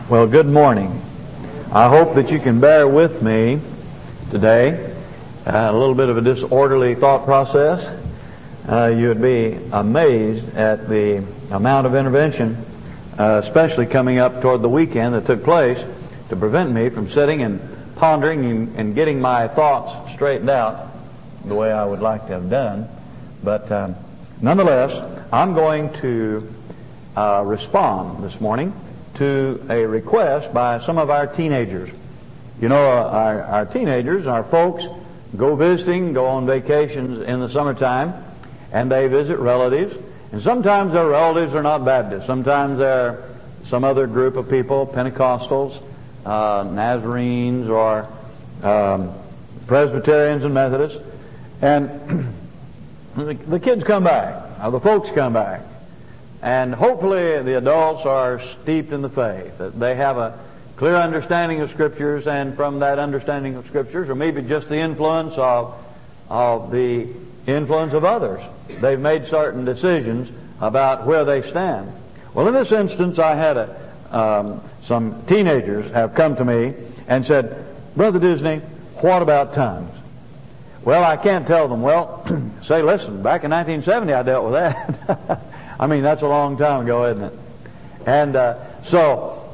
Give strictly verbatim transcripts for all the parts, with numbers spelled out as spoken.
Well, good morning. I hope that you can bear with me today. Uh, a little bit of a disorderly thought process. Uh, you would be amazed at the amount of intervention, uh, especially coming up toward the weekend, that took place to prevent me from sitting and pondering and, and getting my thoughts straightened out the way I would like to have done. But um, nonetheless, I'm going to uh, respond this morning to a request by some of our teenagers. You know, uh, our, our teenagers, our folks, go visiting, go on vacations in the summertime, and they visit relatives. And sometimes their relatives are not Baptists. Sometimes they're some other group of people, Pentecostals, uh, Nazarenes, or um, Presbyterians and Methodists. And the, the kids come back, or the folks come back. And hopefully the adults are steeped in the faith, that they have a clear understanding of Scriptures, and from that understanding of Scriptures, or maybe just the influence of, of the influence of others, they've made certain decisions about where they stand. Well, in this instance, I had a, um, some teenagers have come to me and said, "Brother Disney, what about tongues?" Well, I can't tell them, well, say, listen, back in nineteen seventy I dealt with that. I mean, that's a long time ago, isn't it? And uh, so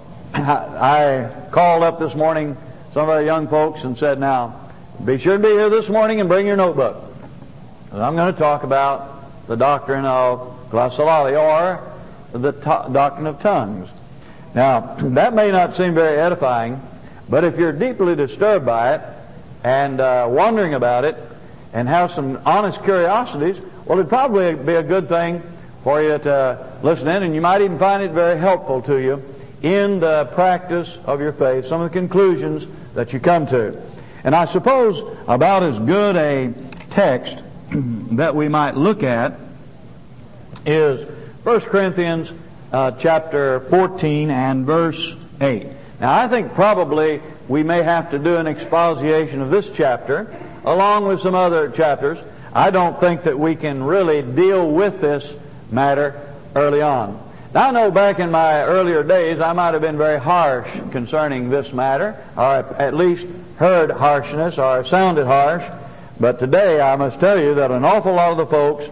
I called up this morning some of our young folks and said, now, be sure to be here this morning and bring your notebook. And I'm going to talk about the doctrine of glossolalia, or the to- doctrine of tongues. Now, that may not seem very edifying, but if you're deeply disturbed by it and uh, wondering about it and have some honest curiosities, well, it'd probably be a good thing for you to listen in, and you might even find it very helpful to you in the practice of your faith, some of the conclusions that you come to. And I suppose about as good a text that we might look at is First Corinthians uh, chapter fourteen and verse eight. Now, I think probably we may have to do an exposition of this chapter along with some other chapters. I don't think that we can really deal with this matter early on. Now, I know back in my earlier days I might have been very harsh concerning this matter, or at least heard harshness or sounded harsh, but today I must tell you that an awful lot of the folks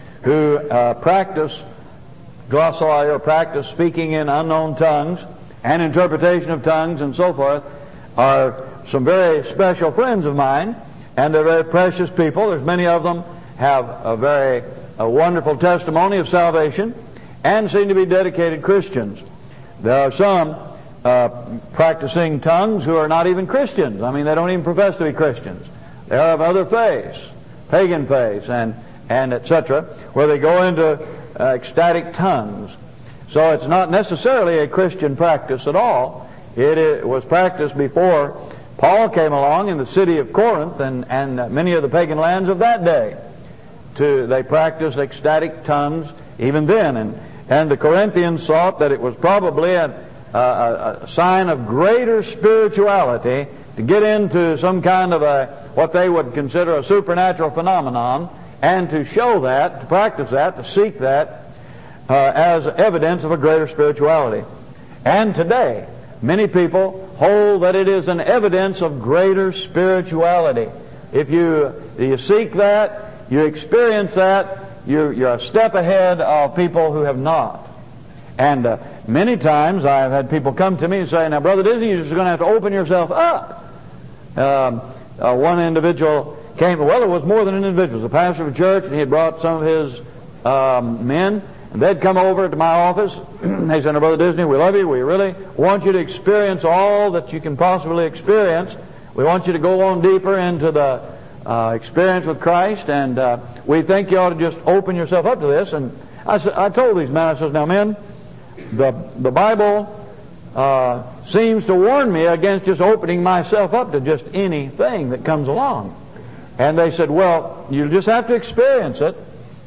who uh, practice glossolalia, or practice speaking in unknown tongues and interpretation of tongues and so forth, are some very special friends of mine, and they're very precious people. There's many of them have a very a wonderful testimony of salvation and seem to be dedicated Christians. There are some uh, practicing tongues who are not even Christians. I mean, they don't even profess to be Christians. They are of other faiths, pagan faiths, and and et cetera, where they go into uh, ecstatic tongues. So it's not necessarily a Christian practice at all. It, it was practiced before Paul came along in the city of Corinth and and many of the pagan lands of that day. To, they practiced ecstatic tongues even then, and and the Corinthians thought that it was probably a, a, a sign of greater spirituality to get into some kind of a what they would consider a supernatural phenomenon, and to show that, to practice that, to seek that uh, as evidence of a greater spirituality. And today, many people hold that it is an evidence of greater spirituality. If you you seek that, you experience that, you're, you're a step ahead of people who have not. And uh, many times I've had people come to me and say, now, Brother Disney, you're just going to have to open yourself up. Um, uh, one individual came, well, it was more than an individual. It was a pastor of a church, and he had brought some of his um, men, and they'd come over to my office. They said, now, Brother Disney, we love you. We really want you to experience all that you can possibly experience. We want you to go on deeper into the Uh, experience with Christ, and uh, we think you ought to just open yourself up to this. And I, I told these men, I said, now men, the the Bible uh, seems to warn me against just opening myself up to just anything that comes along. And they said, well, you just have to experience it.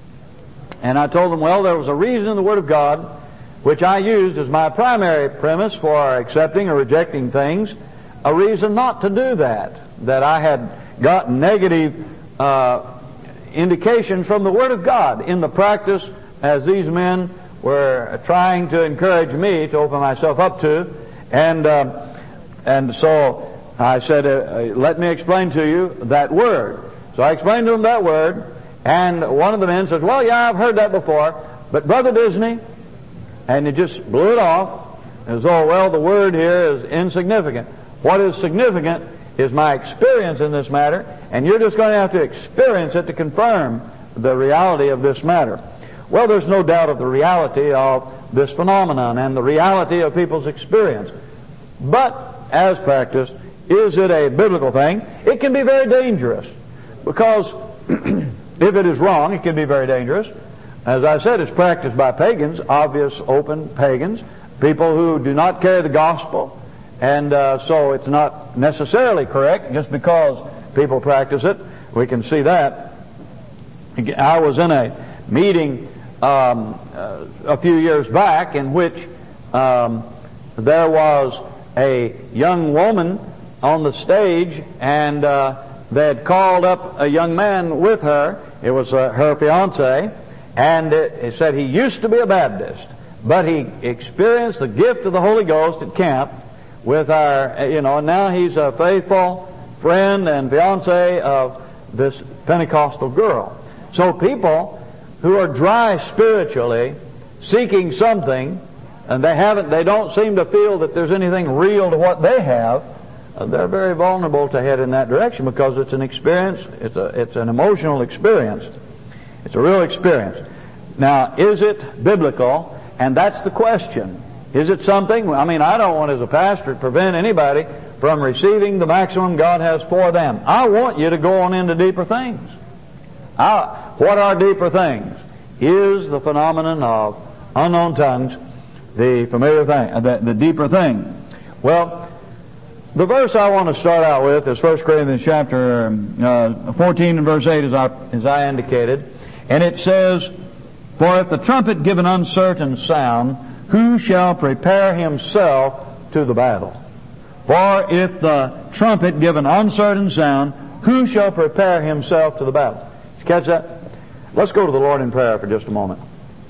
And I told them, well, there was a reason in the Word of God which I used as my primary premise for accepting or rejecting things, a reason not to do that, that I had got negative uh, indication from the Word of God in the practice as these men were trying to encourage me to open myself up to, And uh, and so I said, uh, let me explain to you that word. So I explained to him that word, and one of the men says, well, yeah, I've heard that before, but Brother Disney, and he just blew it off as though, well, the word here is insignificant. What is significant is my experience in this matter, and you're just going to have to experience it to confirm the reality of this matter. Well, there's no doubt of the reality of this phenomenon and the reality of people's experience. But, as practiced, is it a biblical thing? It can be very dangerous, because if it is wrong, it can be very dangerous. As I said, it's practiced by pagans, obvious, open pagans, people who do not carry the gospel, and uh, so it's not necessarily correct just because people practice it. We can see that. I was in a meeting um, uh, a few years back in which um, there was a young woman on the stage, and uh, they had called up a young man with her. It was uh, her fiancé, and it, it said he used to be a Baptist, but he experienced the gift of the Holy Ghost at camp with our, you know, and now he's a faithful friend and fiancé of this Pentecostal girl. So people who are dry spiritually, seeking something, and they haven't, they don't seem to feel that there's anything real to what they have, uh, they're very vulnerable to head in that direction, because it's an experience, it's a, it's an emotional experience. It's a real experience. Now, is it biblical? And that's the question. Is it something, I mean, I don't want as a pastor to prevent anybody from receiving the maximum God has for them. I want you to go on into deeper things. I, what are deeper things? Is the phenomenon of unknown tongues the familiar thing, the, the deeper thing? Well, the verse I want to start out with is First Corinthians chapter uh, fourteen and verse eight, as I, as I indicated. And it says, for if the trumpet give an uncertain sound, who shall prepare himself to the battle? For if the trumpet give an uncertain sound, who shall prepare himself to the battle? Did you catch that? Let's go to the Lord in prayer for just a moment.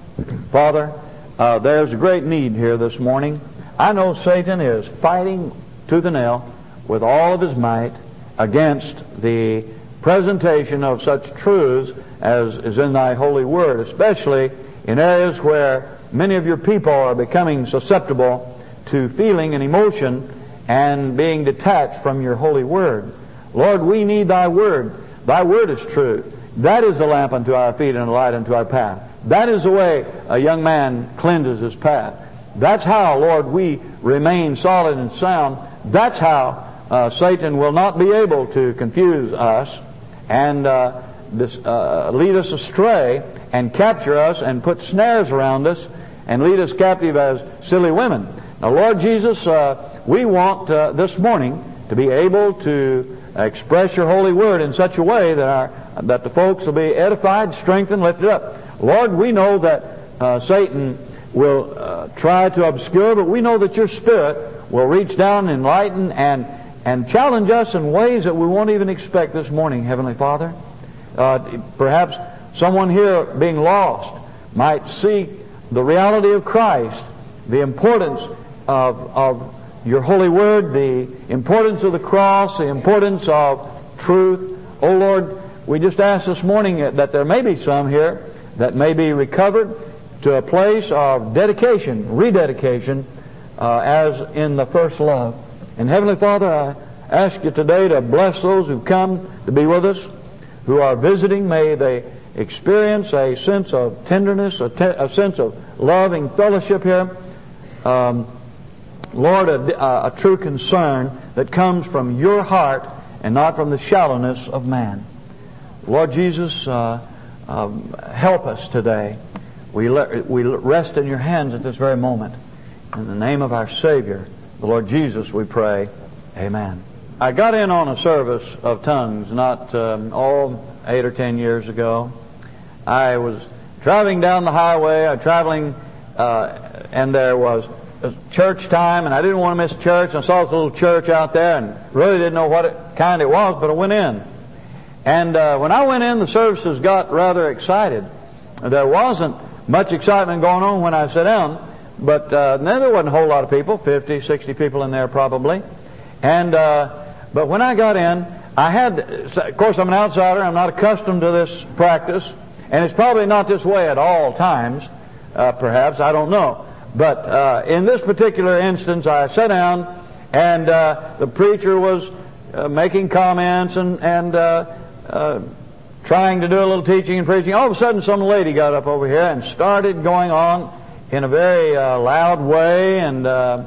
Father, uh, there's a great need here this morning. I know Satan is fighting tooth and nail with all of his might against the presentation of such truths as is in thy holy word, especially in areas where many of your people are becoming susceptible to feeling and emotion and being detached from your holy word. Lord, we need thy word. Thy word is true. That is the lamp unto our feet and a light unto our path. That is the way a young man cleanses his path. That's how, Lord, we remain solid and sound. That's how uh, Satan will not be able to confuse us and uh, this, uh, lead us astray and capture us and put snares around us and lead us captive as silly women. Now, Lord Jesus, uh, we want uh, this morning to be able to express your holy word in such a way that our, that the folks will be edified, strengthened, lifted up. Lord, we know that uh, Satan will uh, try to obscure, but we know that your Spirit will reach down, enlighten, and and challenge us in ways that we won't even expect this morning, Heavenly Father. Uh, perhaps someone here being lost might see the reality of Christ, the importance of, of your holy word, the importance of the cross, the importance of truth. Oh Lord, we just ask this morning that there may be some here that may be recovered to a place of dedication, rededication, uh, as in the first love. And Heavenly Father, I ask you today to bless those who come to be with us, who are visiting. May they experience a sense of tenderness, a, te- a sense of loving fellowship here. Um, Lord, a, a true concern that comes from your heart and not from the shallowness of man. Lord Jesus, uh, um, help us today. We, le- we rest in your hands at this very moment. In the name of our Savior, the Lord Jesus, we pray. Amen. I got in on a service of tongues not, um, oh, eight or ten years ago. I was driving down the highway, I was traveling, uh, and there was a church time, and I didn't want to miss church. I saw this little church out there, and really didn't know what it, kind it was, but I went in. And uh, when I went in, the services got rather excited. There wasn't much excitement going on when I sat down, but uh, then there wasn't a whole lot of people, fifty, sixty people in there probably. And uh, but when I got in, I had, of course, I'm an outsider. I'm not accustomed to this practice, and it's probably not this way at all times. Uh, perhaps, I don't know. But uh, in this particular instance, I sat down, and uh, the preacher was uh, making comments and and uh, uh, trying to do a little teaching and preaching. All of a sudden, some lady got up over here and started going on in a very uh, loud way and uh,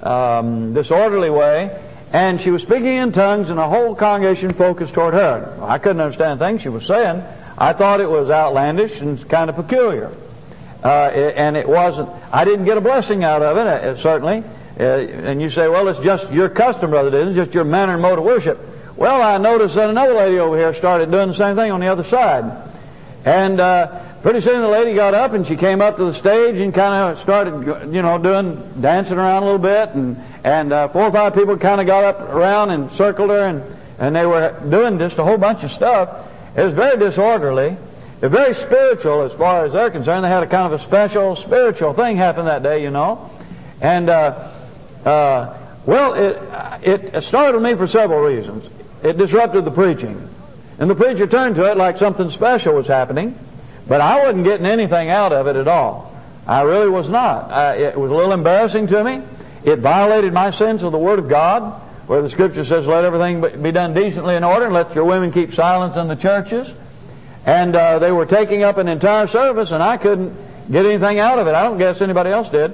um, disorderly way, and she was speaking in tongues, and the whole congregation focused toward her. I couldn't understand things she was saying. I thought it was outlandish and kind of peculiar, uh, it, and it wasn't. I didn't get a blessing out of it, uh, certainly. Uh, and you say, well, it's just your custom, Brother Dennis, it's just your manner and mode of worship. Well, I noticed that another lady over here started doing the same thing on the other side. And uh, pretty soon the lady got up and she came up to the stage and kind of started, you know, doing, dancing around a little bit. And, and uh, four or five people kind of got up around and circled her, and, and they were doing just a whole bunch of stuff. It was very disorderly. It was very spiritual as far as they're concerned. They had a kind of a special spiritual thing happen that day, you know. And, uh, uh, well, it, it startled me for several reasons. It disrupted the preaching. And the preacher turned to it like something special was happening, but I wasn't getting anything out of it at all. I really was not. I, it was a little embarrassing to me. It violated my sense of the Word of God, where the Scripture says, let everything be done decently in order, and let your women keep silence in the churches. And uh, they were taking up an entire service, and I couldn't get anything out of it. I don't guess anybody else did.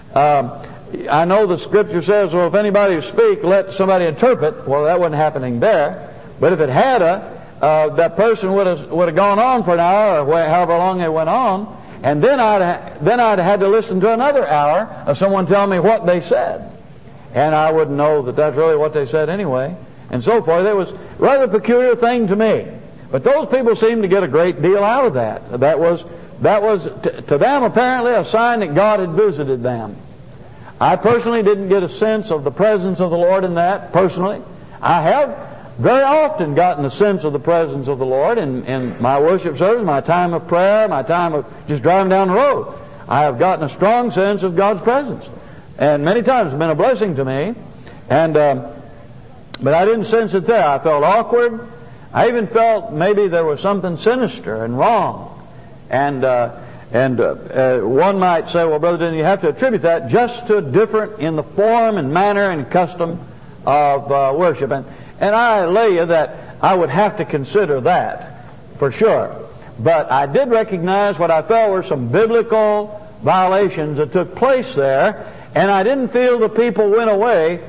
Um, I know the Scripture says, well, if anybody will speak, let somebody interpret. Well, that wasn't happening there. But if it had a, uh, that person would have would have gone on for an hour or however long it went on, and then I'd ha- then I'd had to listen to another hour of someone telling me what they said, and I wouldn't know that that's really what they said anyway, and so forth. It was a rather peculiar thing to me. But those people seemed to get a great deal out of that. That was that was t- to them apparently a sign that God had visited them. I personally didn't get a sense of the presence of the Lord in that, personally. I have very often gotten a sense of the presence of the Lord in, in my worship service, my time of prayer, my time of just driving down the road. I have gotten a strong sense of God's presence. And many times it's been a blessing to me. And um, but I didn't sense it there. I felt awkward. I even felt maybe there was something sinister and wrong. And... Uh, And uh, uh, one might say, well, Brother Denny, you have to attribute that just to different in the form and manner and custom of uh, worship. And, and I lay you that I would have to consider that for sure. But I did recognize what I felt were some biblical violations that took place there, and I didn't feel the people went away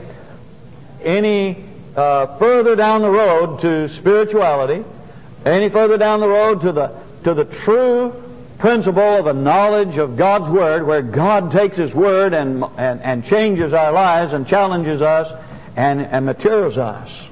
any uh, further down the road to spirituality, any further down the road to the to the true principle of a knowledge of God's Word, where God takes His Word and and, and changes our lives and challenges us and, and matures us.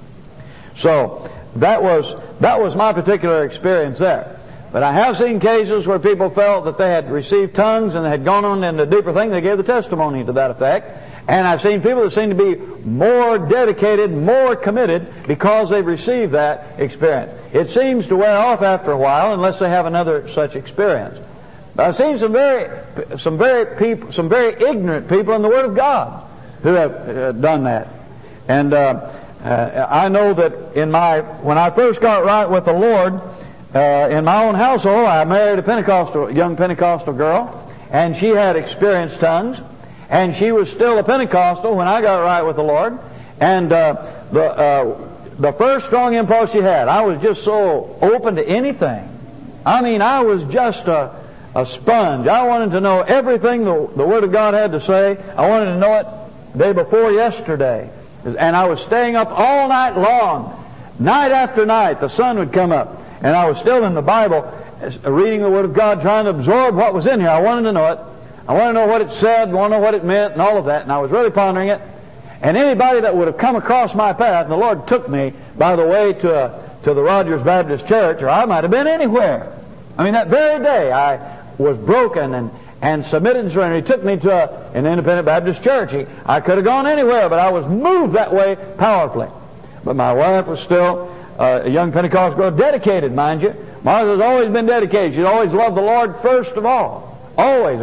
So that was that was my particular experience there. But I have seen cases where people felt that they had received tongues and they had gone on into deeper things. They gave the testimony to that effect. And I've seen people that seem to be more dedicated, more committed because they've received that experience. It seems to wear off after a while unless they have another such experience. But I've seen some very, some very people, some very ignorant people in the Word of God who have uh, done that. And uh, uh, I know that in my when I first got right with the Lord, uh, in my own household, I married a Pentecostal, young Pentecostal girl, and she had experienced tongues. And she was still a Pentecostal when I got right with the Lord. And uh, the uh, the first strong impulse she had, I was just so open to anything. I mean, I was just a, a sponge. I wanted to know everything the, the Word of God had to say. I wanted to know it day before yesterday. And I was staying up all night long. Night after night, the sun would come up. And I was still in the Bible, reading the Word of God, trying to absorb what was in here. I wanted to know it. I want to know what it said, I want to know what it meant, and all of that. And I was really pondering it. And anybody that would have come across my path, and the Lord took me, by the way, to a, to the Rogers Baptist Church, or I might have been anywhere. I mean, that very day I was broken and, and submitted and surrendered. He took me to a, an independent Baptist church. He, I could have gone anywhere, but I was moved that way powerfully. But my wife was still uh, a young Pentecostal girl, dedicated, mind you. Martha's always been dedicated. She'd always loved the Lord first of all. Always. There was...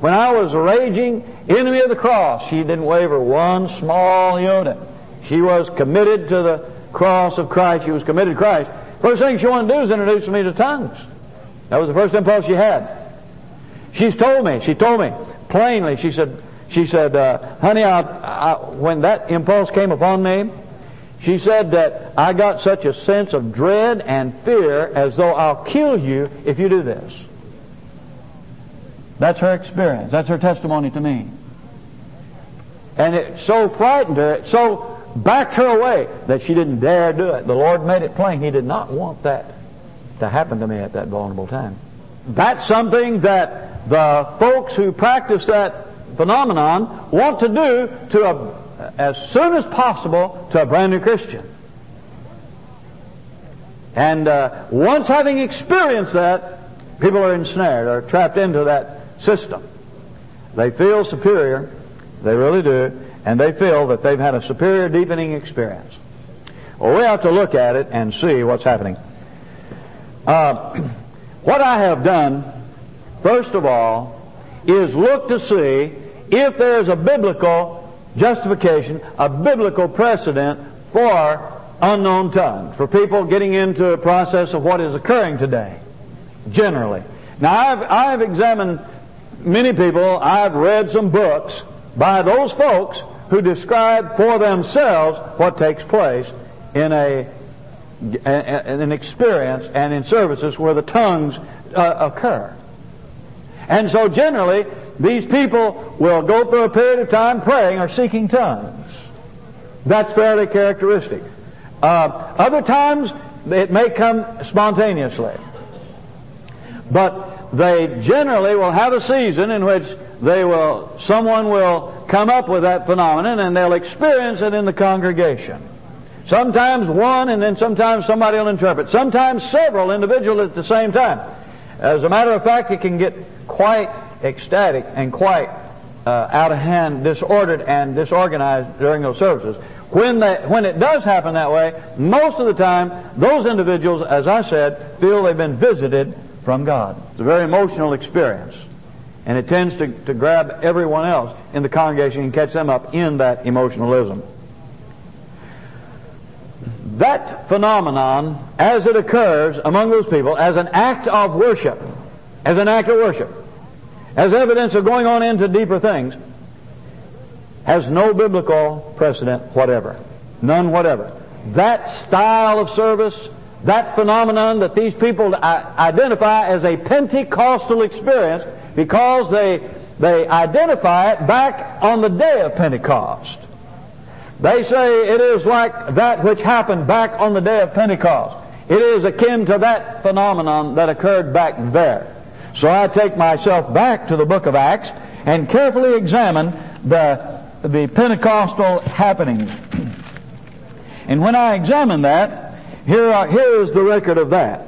When I was a raging enemy of the cross, she didn't waver one small iota. She was committed to the cross of Christ. She was committed to Christ. First thing she wanted to do is introduce me to tongues. That was the first impulse she had. She's told me, she told me plainly, she said, she said, uh, honey, I, I, when that impulse came upon me, she said that I got such a sense of dread and fear as though I'll kill you if you do this. That's her experience. That's her testimony to me. And it so frightened her, it so backed her away that she didn't dare do it. The Lord made it plain He did not want that to happen to me at that vulnerable time. That's something that the folks who practice that phenomenon want to do to a as soon as possible to a brand new Christian. And uh, once having experienced that, people are ensnared or trapped into that system. They feel superior, they really do, and they feel that they've had a superior deepening experience. Well, we have to look at it and see what's happening. Uh, what I have done, first of all, is look to see if there is a biblical justification, a biblical precedent for unknown tongues, for people getting into a process of what is occurring today, generally. Now, I've, I've examined many people, I've read some books by those folks who describe for themselves what takes place in a an experience and in services where the tongues uh, occur. And so generally, these people will go through a period of time praying or seeking tongues. That's fairly characteristic. Uh, other times, it may come spontaneously. But they generally will have a season in which they will, someone will come up with that phenomenon and they'll experience it in the congregation. Sometimes one, and then sometimes somebody will interpret. Sometimes several individuals at the same time. As a matter of fact, it can get quite ecstatic and quite uh, out of hand, disordered and disorganized during those services. When that, when it does happen that way, most of the time, those individuals, as I said, feel they've been visited from God. It's a very emotional experience. And it tends to, to grab everyone else in the congregation and catch them up in that emotionalism. That phenomenon, as it occurs among those people, as an act of worship, as an act of worship, as evidence of going on into deeper things, has no biblical precedent whatever. None whatever. That style of service, that phenomenon that these people identify as a Pentecostal experience because they, they identify it back on the day of Pentecost. They say it is like that which happened back on the day of Pentecost. It is akin to that phenomenon that occurred back there. So I take myself back to the book of Acts and carefully examine the, the Pentecostal happenings. And when I examine that, here, are, here is the record of that.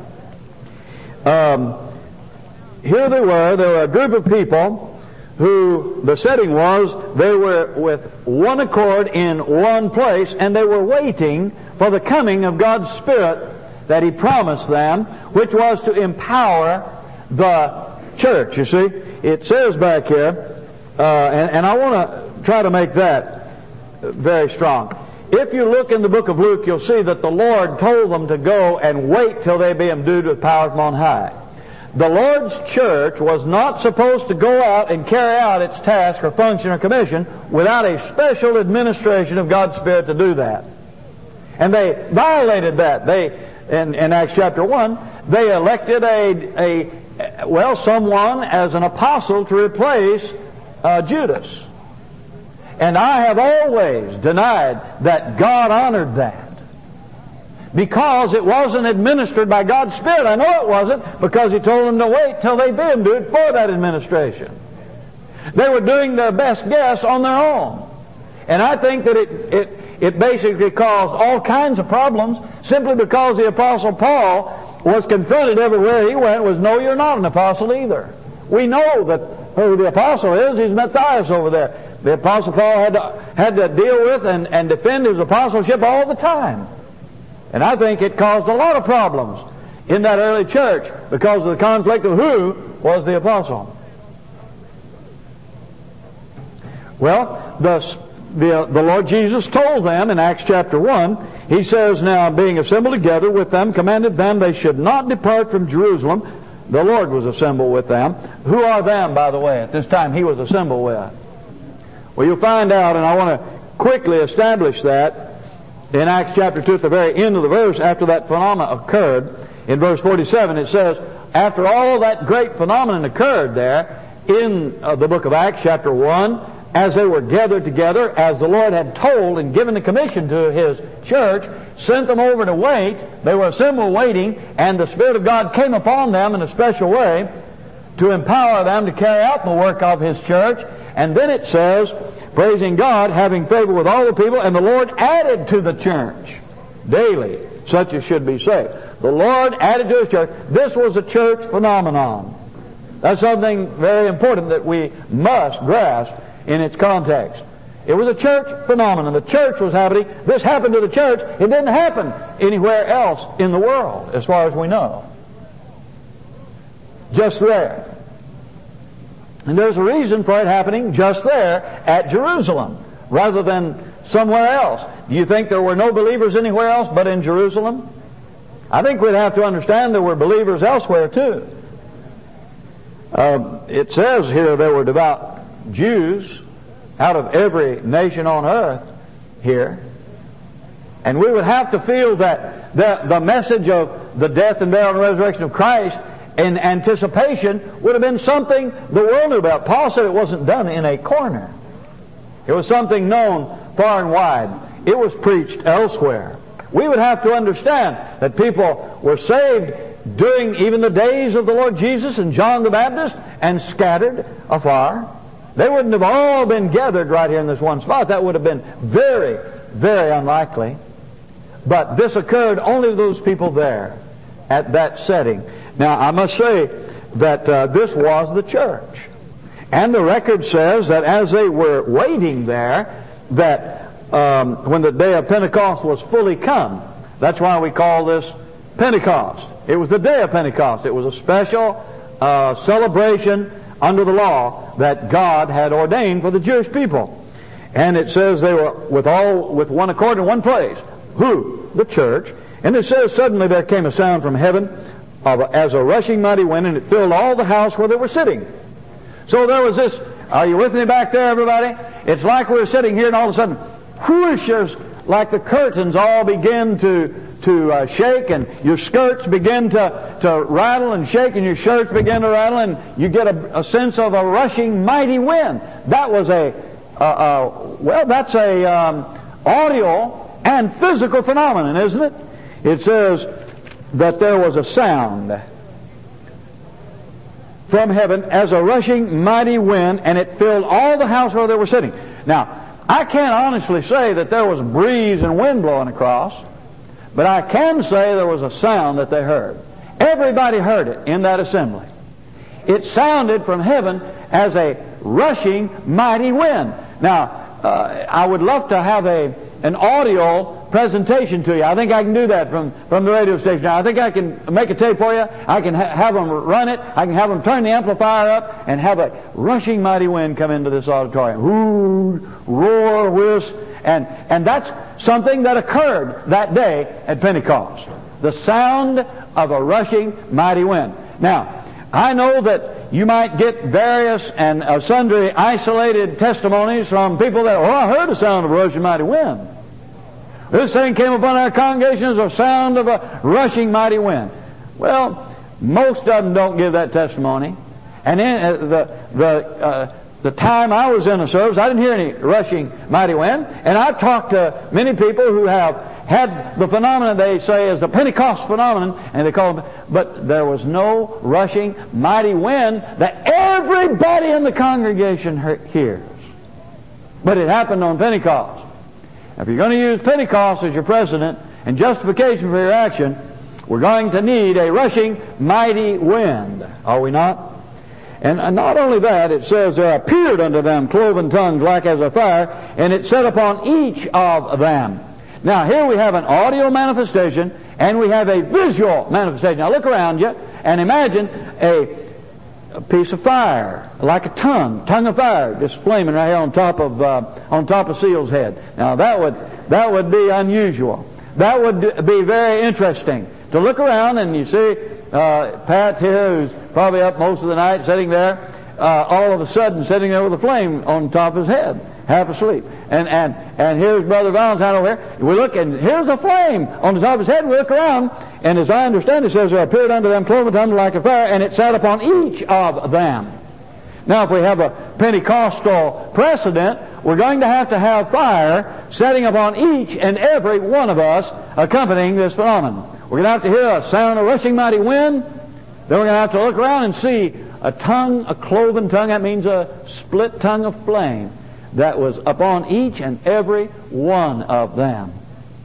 Um, here they were, there were a group of people who, the setting was, they were with one accord in one place, and they were waiting for the coming of God's Spirit that He promised them, which was to empower the church. You see, it says back here, uh, and, and I want to try to make that very strong. If you look in the book of Luke, you'll see that the Lord told them to go and wait till they be endued with power from on high. The Lord's church was not supposed to go out and carry out its task or function or commission without a special administration of God's Spirit to do that. And they violated that. They, in, in Acts chapter one, they elected a, a well, someone as an apostle to replace uh, Judas. And I have always denied that God honored that, because it wasn't administered by God's Spirit. I know it wasn't, because He told them to wait till they be endued for that administration. They were doing their best guess on their own. And I think that it, it, it basically caused all kinds of problems simply because the Apostle Paul was confronted everywhere he went was, no, you're not an apostle either. We know that who the apostle is. He's Matthias over there. The Apostle Paul had to, had to deal with and, and defend his apostleship all the time. And I think it caused a lot of problems in that early church because of the conflict of who was the apostle. Well, the, the, the Lord Jesus told them in Acts chapter one, He says, now being assembled together with them, commanded them they should not depart from Jerusalem. The Lord was assembled with them. Who are them, by the way, at this time He was assembled with? Well, you'll find out, and I want to quickly establish that in Acts chapter two, at the very end of the verse, after that phenomenon occurred, in verse forty-seven, it says, after all that great phenomenon occurred there, in uh, the book of Acts chapter one, as they were gathered together, as the Lord had told and given the commission to His church, sent them over to wait. They were assembled waiting, and the Spirit of God came upon them in a special way to empower them to carry out the work of His church. And then it says, praising God, having favor with all the people, and the Lord added to the church daily such as should be saved. The Lord added to His church. This was a church phenomenon. That's something very important that we must grasp in its context. It was a church phenomenon. The church was happening. This happened to the church. It didn't happen anywhere else in the world, as far as we know. Just there. And there's a reason for it happening just there at Jerusalem, rather than somewhere else. Do you think there were no believers anywhere else but in Jerusalem? I think we'd have to understand there were believers elsewhere too. Uh, it says here there were devout Jews out of every nation on earth here. And we would have to feel that the, the message of the death and burial and resurrection of Christ in anticipation would have been something the world knew about. Paul said it wasn't done in a corner. It was something known far and wide. It was preached elsewhere. We would have to understand that people were saved during even the days of the Lord Jesus and John the Baptist and scattered afar. They wouldn't have all been gathered right here in this one spot. That would have been very, very unlikely. But this occurred only to those people there at that setting. Now, I must say that uh, this was the church. And the record says that as they were waiting there, that um, when the day of Pentecost was fully come, that's why we call this Pentecost. It was the day of Pentecost. It was a special uh, celebration under the law that God had ordained for the Jewish people. And it says they were with all with one accord in one place. Who? The church. And it says suddenly there came a sound from heaven of a, as a rushing mighty wind, and it filled all the house where they were sitting. So there was this, are you with me back there, everybody? It's like we were sitting here and all of a sudden, whoosh, there's like the curtains all begin to to uh, shake, and your skirts begin to, to rattle and shake, and your shirts begin to rattle, and you get a, a sense of a rushing mighty wind. That was a, uh, uh, well, that's a um, audio and physical phenomenon, isn't it? It says that there was a sound from heaven as a rushing mighty wind, and it filled all the house where they were sitting. Now, I can't honestly say that there was breeze and wind blowing across, but I can say there was a sound that they heard. Everybody heard it in that assembly. It sounded from heaven as a rushing mighty wind. Now, uh, I would love to have a an audio presentation to you. I think I can do that from, from the radio station. Now, I think I can make a tape for you. I can ha- have them run it. I can have them turn the amplifier up and have a rushing mighty wind come into this auditorium. Ooh, roar, whisk. And, and that's something that occurred that day at Pentecost. The sound of a rushing mighty wind. Now, I know that you might get various and uh, sundry isolated testimonies from people that, oh, I heard the sound of a rushing mighty wind. This thing came upon our congregation as a sound of a rushing mighty wind. Well, most of them don't give that testimony. And in uh, the the uh, the time I was in the service, I didn't hear any rushing mighty wind. And I've talked to many people who have had the phenomenon they say is the Pentecost phenomenon, and they call it, but there was no rushing mighty wind that everybody in the congregation hears. But it happened on Pentecost. If you're going to use Pentecost as your precedent and justification for your action, we're going to need a rushing mighty wind, are we not? And not only that, it says there appeared unto them cloven tongues like as a fire, and it set upon each of them. Now here we have an audio manifestation and we have a visual manifestation. Now look around you and imagine a a piece of fire, like a tongue, tongue of fire, just flaming right here on top of uh, on top of Seal's head. Now that would that would be unusual. That would be very interesting to look around and you see uh, Pat here, who's probably up most of the night, sitting there, uh, all of a sudden sitting there with a flame on top of his head, half asleep. And and and here's Brother Valentine over here. We look, and here's a flame on the top of his head. We look around, and as I understand it, says there appeared unto them cloven tongues like a fire, and it sat upon each of them. Now, if we have a Pentecostal precedent, we're going to have to have fire setting upon each and every one of us accompanying this phenomenon. We're going to have to hear a sound of rushing mighty wind. Then we're going to have to look around and see a tongue, a cloven tongue. That means a split tongue of flame that was upon each and every one of them.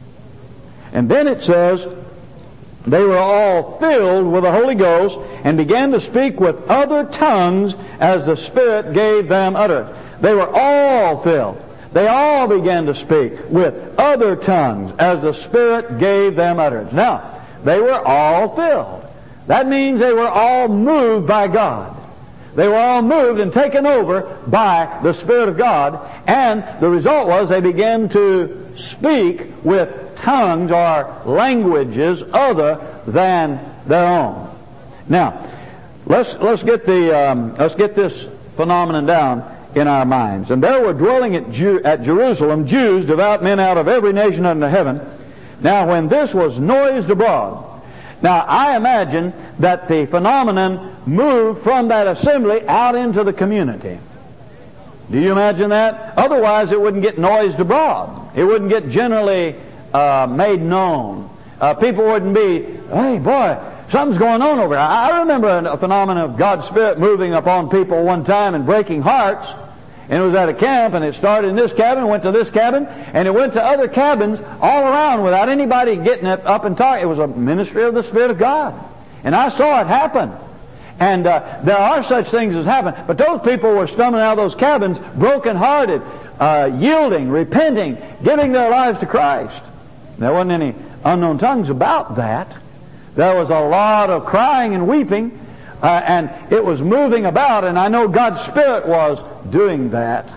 And then it says, they were all filled with the Holy Ghost and began to speak with other tongues as the Spirit gave them utterance. They were all filled. They all began to speak with other tongues as the Spirit gave them utterance. Now, they were all filled. That means they were all moved by God. They were all moved and taken over by the Spirit of God, and the result was they began to speak with tongues or languages other than their own. Now, let's let's get the um, let's get this phenomenon down in our minds. And there were dwelling at, Jew, at Jerusalem Jews, devout men out of every nation under heaven. Now, when this was noised abroad, now I imagine that the phenomenon moved from that assembly out into the community. Do you imagine that? Otherwise, it wouldn't get noised abroad. It wouldn't get generally uh, made known. Uh, people wouldn't be, hey, boy, something's going on over here. I remember a phenomenon of God's Spirit moving upon people one time and breaking hearts. And it was at a camp, and it started in this cabin, went to this cabin, and it went to other cabins all around without anybody getting it up and talking. It was a ministry of the Spirit of God. And I saw it happen. And uh, there are such things as happen. But those people were stumbling out of those cabins, broken-hearted, uh, yielding, repenting, giving their lives to Christ. There wasn't any unknown tongues about that. There was a lot of crying and weeping, uh, and it was moving about, and I know God's Spirit was doing that.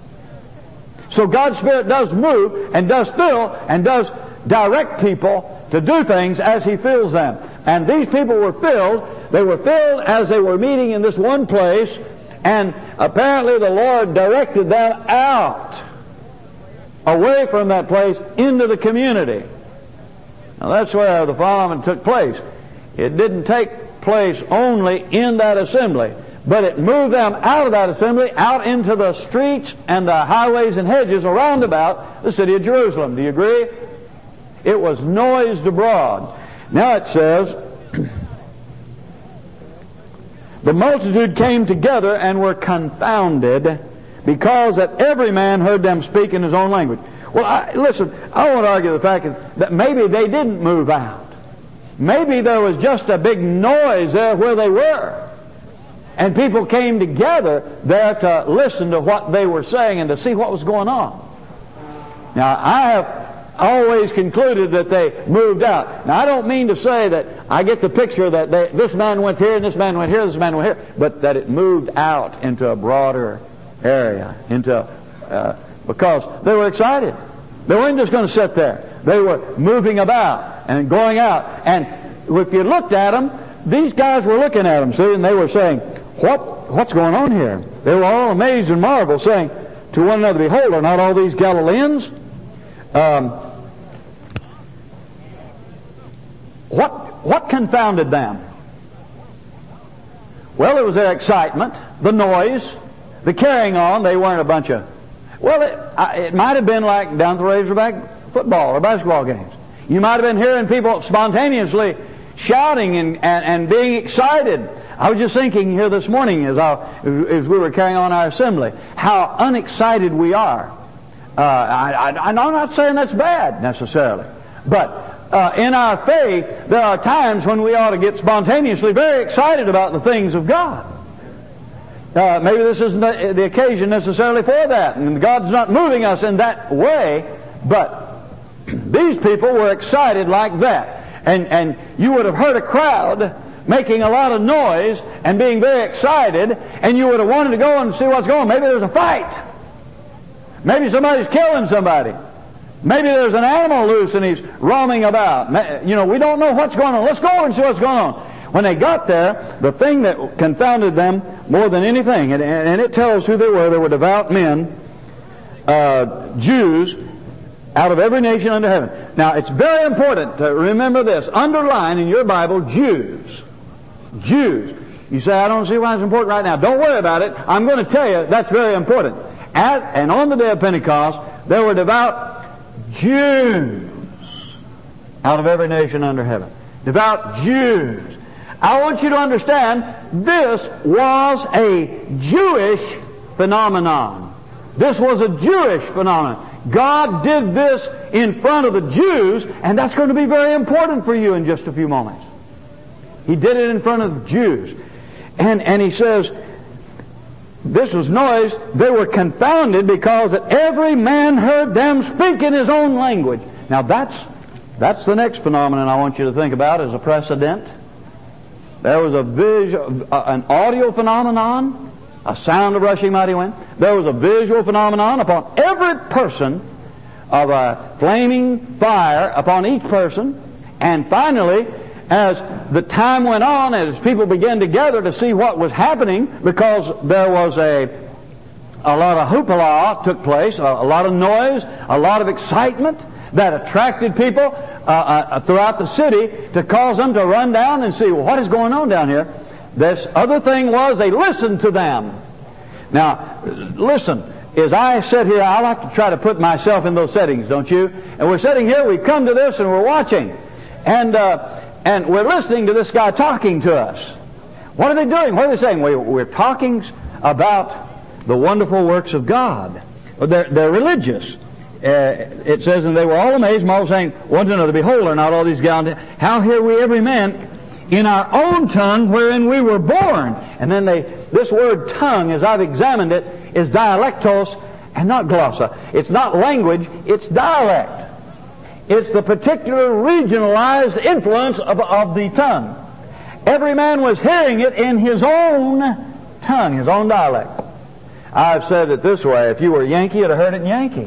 So God's Spirit does move and does fill and does direct people to do things as He fills them. And these people were filled. They were filled as they were meeting in this one place, and apparently the Lord directed them out, away from that place, into the community. Now that's where the phenomenon took place. It didn't take place only in that assembly, but it moved them out of that assembly, out into the streets and the highways and hedges around about the city of Jerusalem. Do you agree? It was noised abroad. Now it says, the multitude came together and were confounded, because that every man heard them speak in his own language. Well, I, listen, I want to argue the fact that maybe they didn't move out. Maybe there was just a big noise there where they were. And people came together there to listen to what they were saying and to see what was going on. Now, I have always concluded that they moved out. Now, I don't mean to say that I get the picture that they, this man went here and this man went here, this man went here, but that it moved out into a broader area, into uh, because they were excited. They weren't just going to sit there. They were moving about and going out. And if you looked at them, these guys were looking at them, see, and they were saying, "What? What's going on here?" They were all amazed and marveled, saying to one another, "Behold, are not all these Galileans?" Um, what what confounded them? Well, it was their excitement, the noise, the carrying on. They weren't a bunch of... Well, it, it might have been like down at the Razorback football or basketball games. You might have been hearing people spontaneously shouting and, and, and being excited. I was just thinking here this morning as, I, as we were carrying on our assembly, how unexcited we are. Uh, I, I, I'm not saying that's bad necessarily, but uh, in our faith, there are times when we ought to get spontaneously very excited about the things of God. Uh, maybe this isn't the, the occasion necessarily for that, and God's not moving us in that way, but these people were excited like that. And, and you would have heard a crowd making a lot of noise and being very excited, and you would have wanted to go and see what's going on. Maybe there's a fight. Maybe somebody's killing somebody. Maybe there's an animal loose and he's roaming about. You know, we don't know what's going on. Let's go and see what's going on. When they got there, the thing that confounded them more than anything, and, and it tells who they were, they were devout men, uh, Jews, out of every nation under heaven. Now, it's very important to remember this. Underline in your Bible, Jews. Jews. You say, I don't see why it's important right now. Don't worry about it. I'm going to tell you that's very important. At, and on the day of Pentecost, there were devout Jews out of every nation under heaven. Devout Jews. I want you to understand, this was a Jewish phenomenon. This was a Jewish phenomenon. God did this in front of the Jews, and that's going to be very important for you in just a few moments. He did it in front of the Jews. And, and he says, this was noise. They were confounded because that every man heard them speak in his own language. Now that's, that's the next phenomenon I want you to think about as a precedent. There was a visual, uh, an audio phenomenon, a sound of rushing mighty wind. There was a visual phenomenon upon every person, of a flaming fire upon each person. And finally, as the time went on, as people began to gather to see what was happening, because there was a a lot of hoopla took place, a, a lot of noise, a lot of excitement that attracted people uh, uh, throughout the city to cause them to run down and see, well, what is going on down here? This other thing was they listened to them. Now, listen, as I sit here, I like to try to put myself in those settings, don't you? And we're sitting here, we come to this and we're watching. And uh, and we're listening to this guy talking to us. What are they doing? What are they saying? We, we're talking about the wonderful works of God. They're, they're religious. Uh, it says, and they were all amazed, and all saying one to another, behold, are not all these Galileans? How hear we every man in our own tongue wherein we were born? And then they, this word tongue, as I've examined it, is dialectos and not glossa. It's not language, it's dialect. It's the particular regionalized influence of, of the tongue. Every man was hearing it in his own tongue, his own dialect. I've said it this way, if you were Yankee, you'd have heard it in Yankee.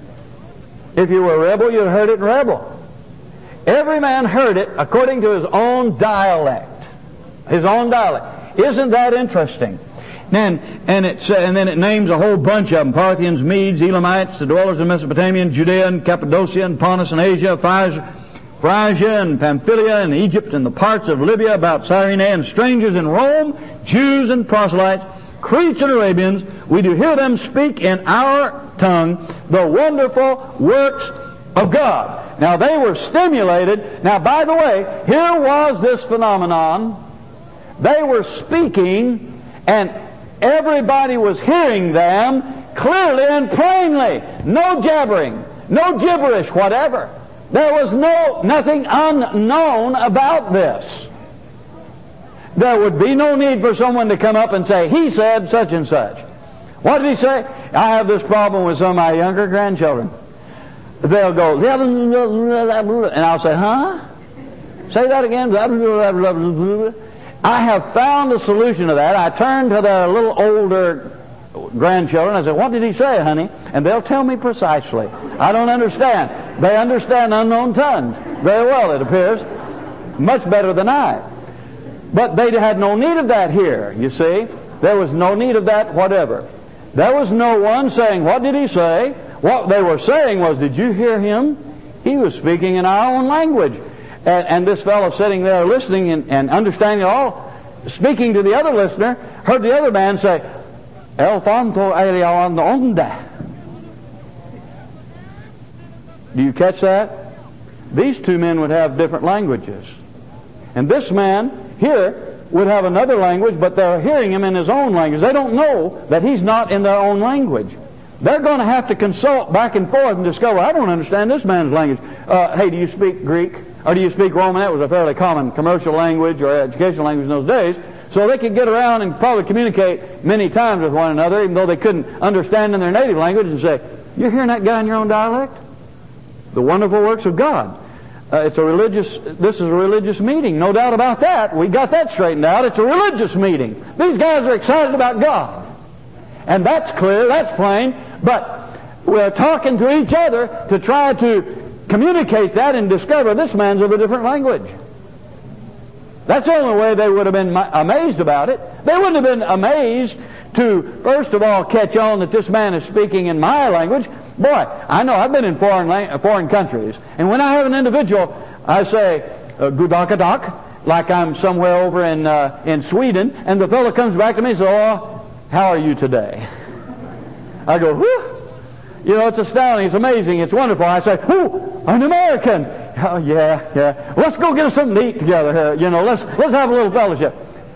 If you were Rebel, you'd have heard it in Rebel. Every man heard it according to his own dialect. His own dialect. Isn't that interesting? And, and, it, and then it names a whole bunch of them. Parthians, Medes, Elamites, the dwellers in Mesopotamia, Judea, and Cappadocia, and Pontus, and Asia, Phrygia, and Pamphylia, and Egypt, and the parts of Libya about Cyrene, and strangers in Rome, Jews and proselytes, Cretes and Arabians. We do hear them speak in our tongue the wonderful works of God. Now they were stimulated. Now by the way, here was this phenomenon. They were speaking, and everybody was hearing them clearly and plainly. No jabbering, no gibberish whatever. There was no nothing unknown about this. There would be no need for someone to come up and say, he said such and such. What did he say? I have this problem with some of my younger grandchildren. They'll go, and I'll say, huh? Say that again. I have found a solution to that. I turn to their little older grandchildren. I say, what did he say, honey? And they'll tell me precisely. I don't understand. They understand unknown tongues very well, it appears. Much better than I. But they had no need of that here, you see. There was no need of that whatever. There was no one saying, what did he say? What they were saying was, did you hear him? He was speaking in our own language. And, and this fellow sitting there listening and, and understanding it all, speaking to the other listener, heard the other man say, El fanto on the onda. Do you catch that? These two men would have different languages. And this man here would have another language, but they're hearing him in his own language. They don't know that he's not in their own language. They're going to have to consult back and forth and discover, I don't understand this man's language. Uh, hey, do you speak Greek? Or do you speak Roman? That was a fairly common commercial language or educational language in those days. So they could get around and probably communicate many times with one another, even though they couldn't understand in their native language, and say, you're hearing that guy in your own dialect? The wonderful works of God. Uh, it's a religious, this is a religious meeting, no doubt about that. We got that straightened out. It's a religious meeting. These guys are excited about God. And that's clear, that's plain, but we're talking to each other to try to communicate that and discover this man's of a different language. That's the only way they would have been amazed about it. They wouldn't have been amazed to, first of all, catch on that this man is speaking in my language. Boy, I know, I've been in foreign la- foreign countries, and when I have an individual, I say, uh, "Gudakadak," like I'm somewhere over in uh, in Sweden, and the fellow comes back to me and says, "Oh, how are you today?" I go, "Whew." You know, it's astounding, it's amazing, it's wonderful. I say, "Oh, I'm an American." "Oh, yeah, yeah. Let's go get us something to eat together here. You know, let's let's have a little fellowship."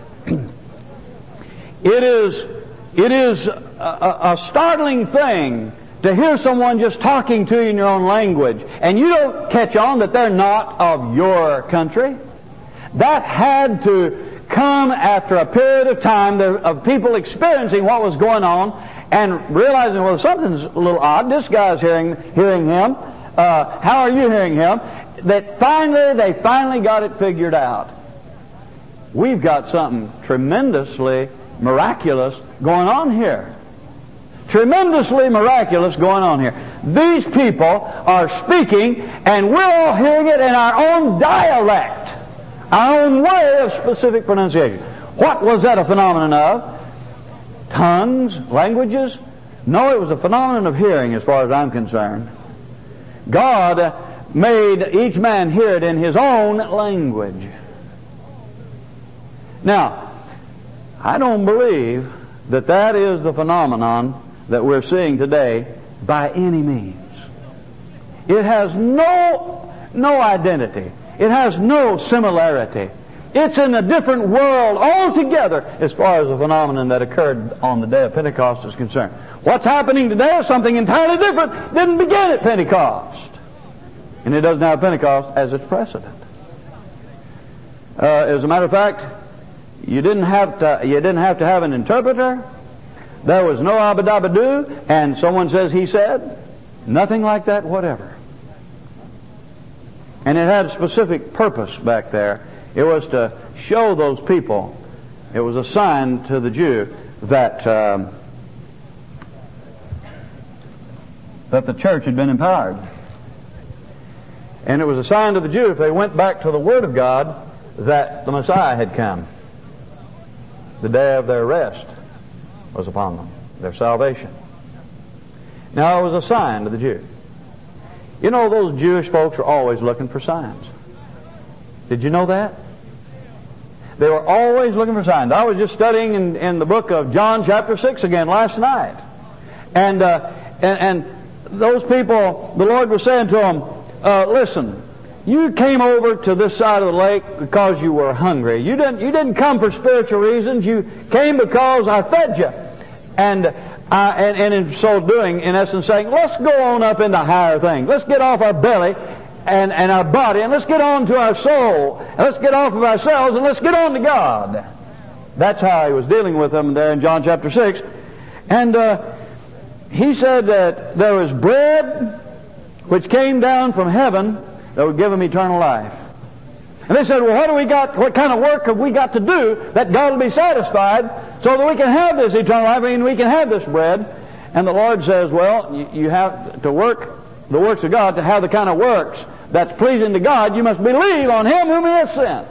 It is it is a, a, a startling thing to hear someone just talking to you in your own language, and you don't catch on that they're not of your country. That had to come after a period of time of people experiencing what was going on and realizing, well, something's a little odd. This guy's hearing hearing him. Uh, how are you hearing him? That finally, they finally got it figured out. We've got something tremendously miraculous going on here. Tremendously miraculous going on here. These people are speaking, and we're all hearing it in our own dialect, our own way of specific pronunciation. What was that a phenomenon of? Tongues? Languages? No, it was a phenomenon of hearing as far as I'm concerned. God made each man hear it in his own language. Now, I don't believe that that is the phenomenon that we're seeing today by any means. It has no, no identity. It has no similarity. It's in a different world altogether as far as the phenomenon that occurred on the day of Pentecost is concerned. What's happening today is something entirely different. Didn't begin at Pentecost. And it doesn't have Pentecost as its precedent. Uh, as a matter of fact, you didn't have to, you didn't have to have an interpreter. There was no abadabadoo, and someone says he said. Nothing like that whatever. And it had a specific purpose back there. It was to show those people, it was a sign to the Jew that um, that the church had been empowered. And it was a sign to the Jew, if they went back to the Word of God, that the Messiah had come. The day of their rest was upon them, their salvation. Now it was a sign to the Jew. You know, those Jewish folks were always looking for signs. Did you know that? They were always looking for signs. I was just studying in, in the book of John chapter six again last night. And, uh, and, and those people, the Lord was saying to them, uh, listen, you came over to this side of the lake because you were hungry. You didn't, you didn't come for spiritual reasons. You came because I fed you. And, uh, and, and in so doing, in essence saying, let's go on up into higher things. Let's get off our belly and, and our body, and let's get on to our soul. And let's get off of ourselves, and let's get on to God. That's how he was dealing with them there in John chapter six. And uh, he said that there was bread which came down from heaven that would give them eternal life. And they said, well, what do we got, what kind of work have we got to do that God will be satisfied so that we can have this eternal life and we can have this bread? And the Lord says, well, you, you have to work the works of God. To have the kind of works that's pleasing to God, you must believe on Him whom He has sent.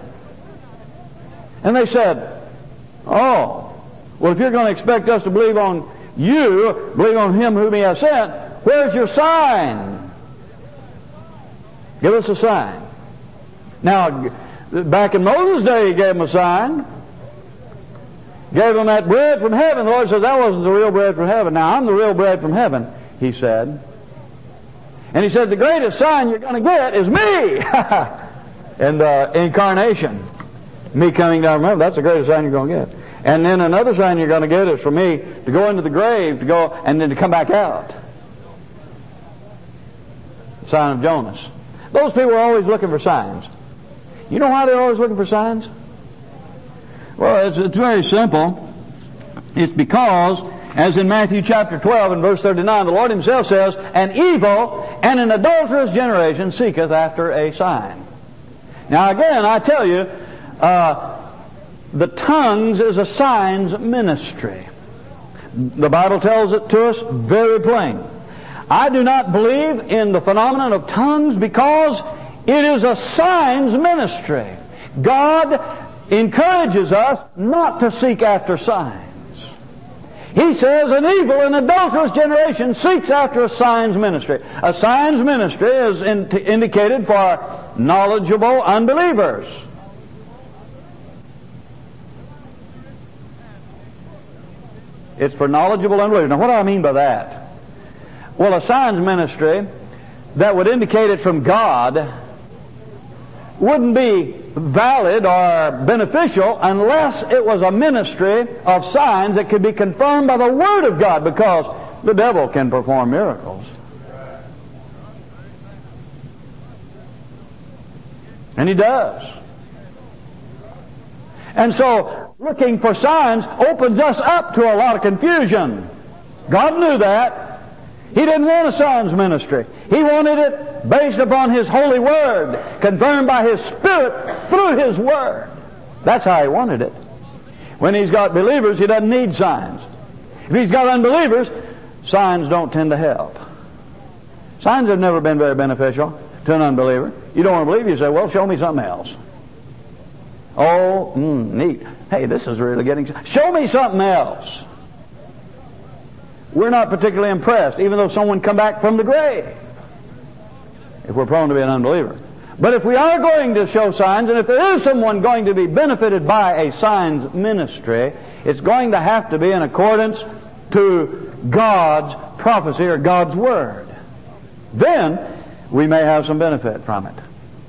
And they said, oh, well, if you're going to expect us to believe on you, believe on Him whom He has sent, where's your sign? Give us a sign. Now, back in Moses' day, He gave them a sign. Gave them that bread from heaven. The Lord says, that wasn't the real bread from heaven. Now, I'm the real bread from heaven, He said. And He said, the greatest sign you're going to get is me. And uh, incarnation. Me coming down from heaven, that's the greatest sign you're going to get. And then another sign you're going to get is for me to go into the grave, to go, and then to come back out. The sign of Jonas. Those people are always looking for signs. You know why they're always looking for signs? Well, it's, it's very simple. It's because, as in Matthew chapter twelve and verse thirty-nine, the Lord Himself says, an evil and an adulterous generation seeketh after a sign. Now again, I tell you, uh, the tongues is a signs ministry. The Bible tells it to us very plain. I do not believe in the phenomenon of tongues because it is a signs ministry. God encourages us not to seek after signs. He says an evil and adulterous generation seeks after a signs ministry. A signs ministry is in- indicated for knowledgeable unbelievers. It's for knowledgeable unbelievers. Now what do I mean by that? Well, a signs ministry that would indicate it from God wouldn't be valid or beneficial unless it was a ministry of signs that could be confirmed by the Word of God, because the devil can perform miracles. And he does. And so, looking for signs opens us up to a lot of confusion. God knew that. He didn't want a signs ministry. He wanted it based upon His holy Word, confirmed by His Spirit through His Word. That's how He wanted it. When He's got believers, He doesn't need signs. If He's got unbelievers, signs don't tend to help. Signs have never been very beneficial to an unbeliever. You don't want to believe, you say, well, show me something else. Oh, mm, neat. Hey, this is really getting... Show me something else. We're not particularly impressed, even though someone come back from the grave, if we're prone to be an unbeliever. But if we are going to show signs, and if there is someone going to be benefited by a signs ministry, it's going to have to be in accordance to God's prophecy or God's Word. Then we may have some benefit from it.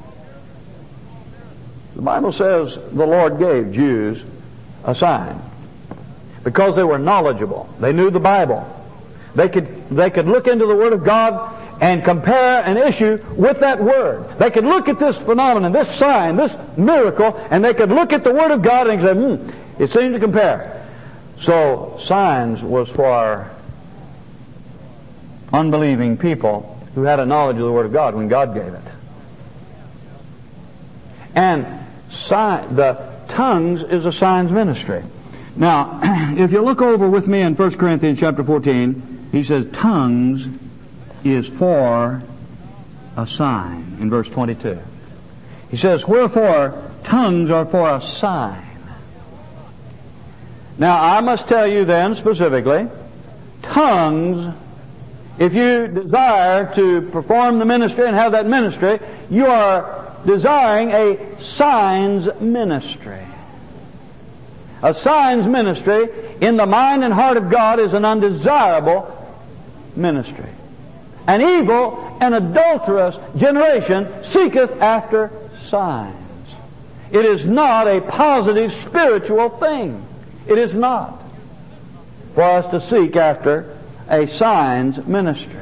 The Bible says the Lord gave Jews a sign because they were knowledgeable. They knew the Bible. They could, they could look into the Word of God and compare an issue with that Word. They could look at this phenomenon, this sign, this miracle, and they could look at the Word of God and say, hmm, it seems to compare. So, signs was for unbelieving people who had a knowledge of the Word of God when God gave it. And sign, the tongues is a signs ministry. Now, if you look over with me in First Corinthians chapter fourteen, he says tongues is for a sign in verse twenty-two. He says, wherefore tongues are for a sign. Now, I must tell you then specifically, tongues, if you desire to perform the ministry and have that ministry, you are desiring a signs ministry. A signs ministry in the mind and heart of God is an undesirable ministry. An evil and adulterous generation seeketh after signs. It is not a positive spiritual thing. It is not for us to seek after a signs ministry.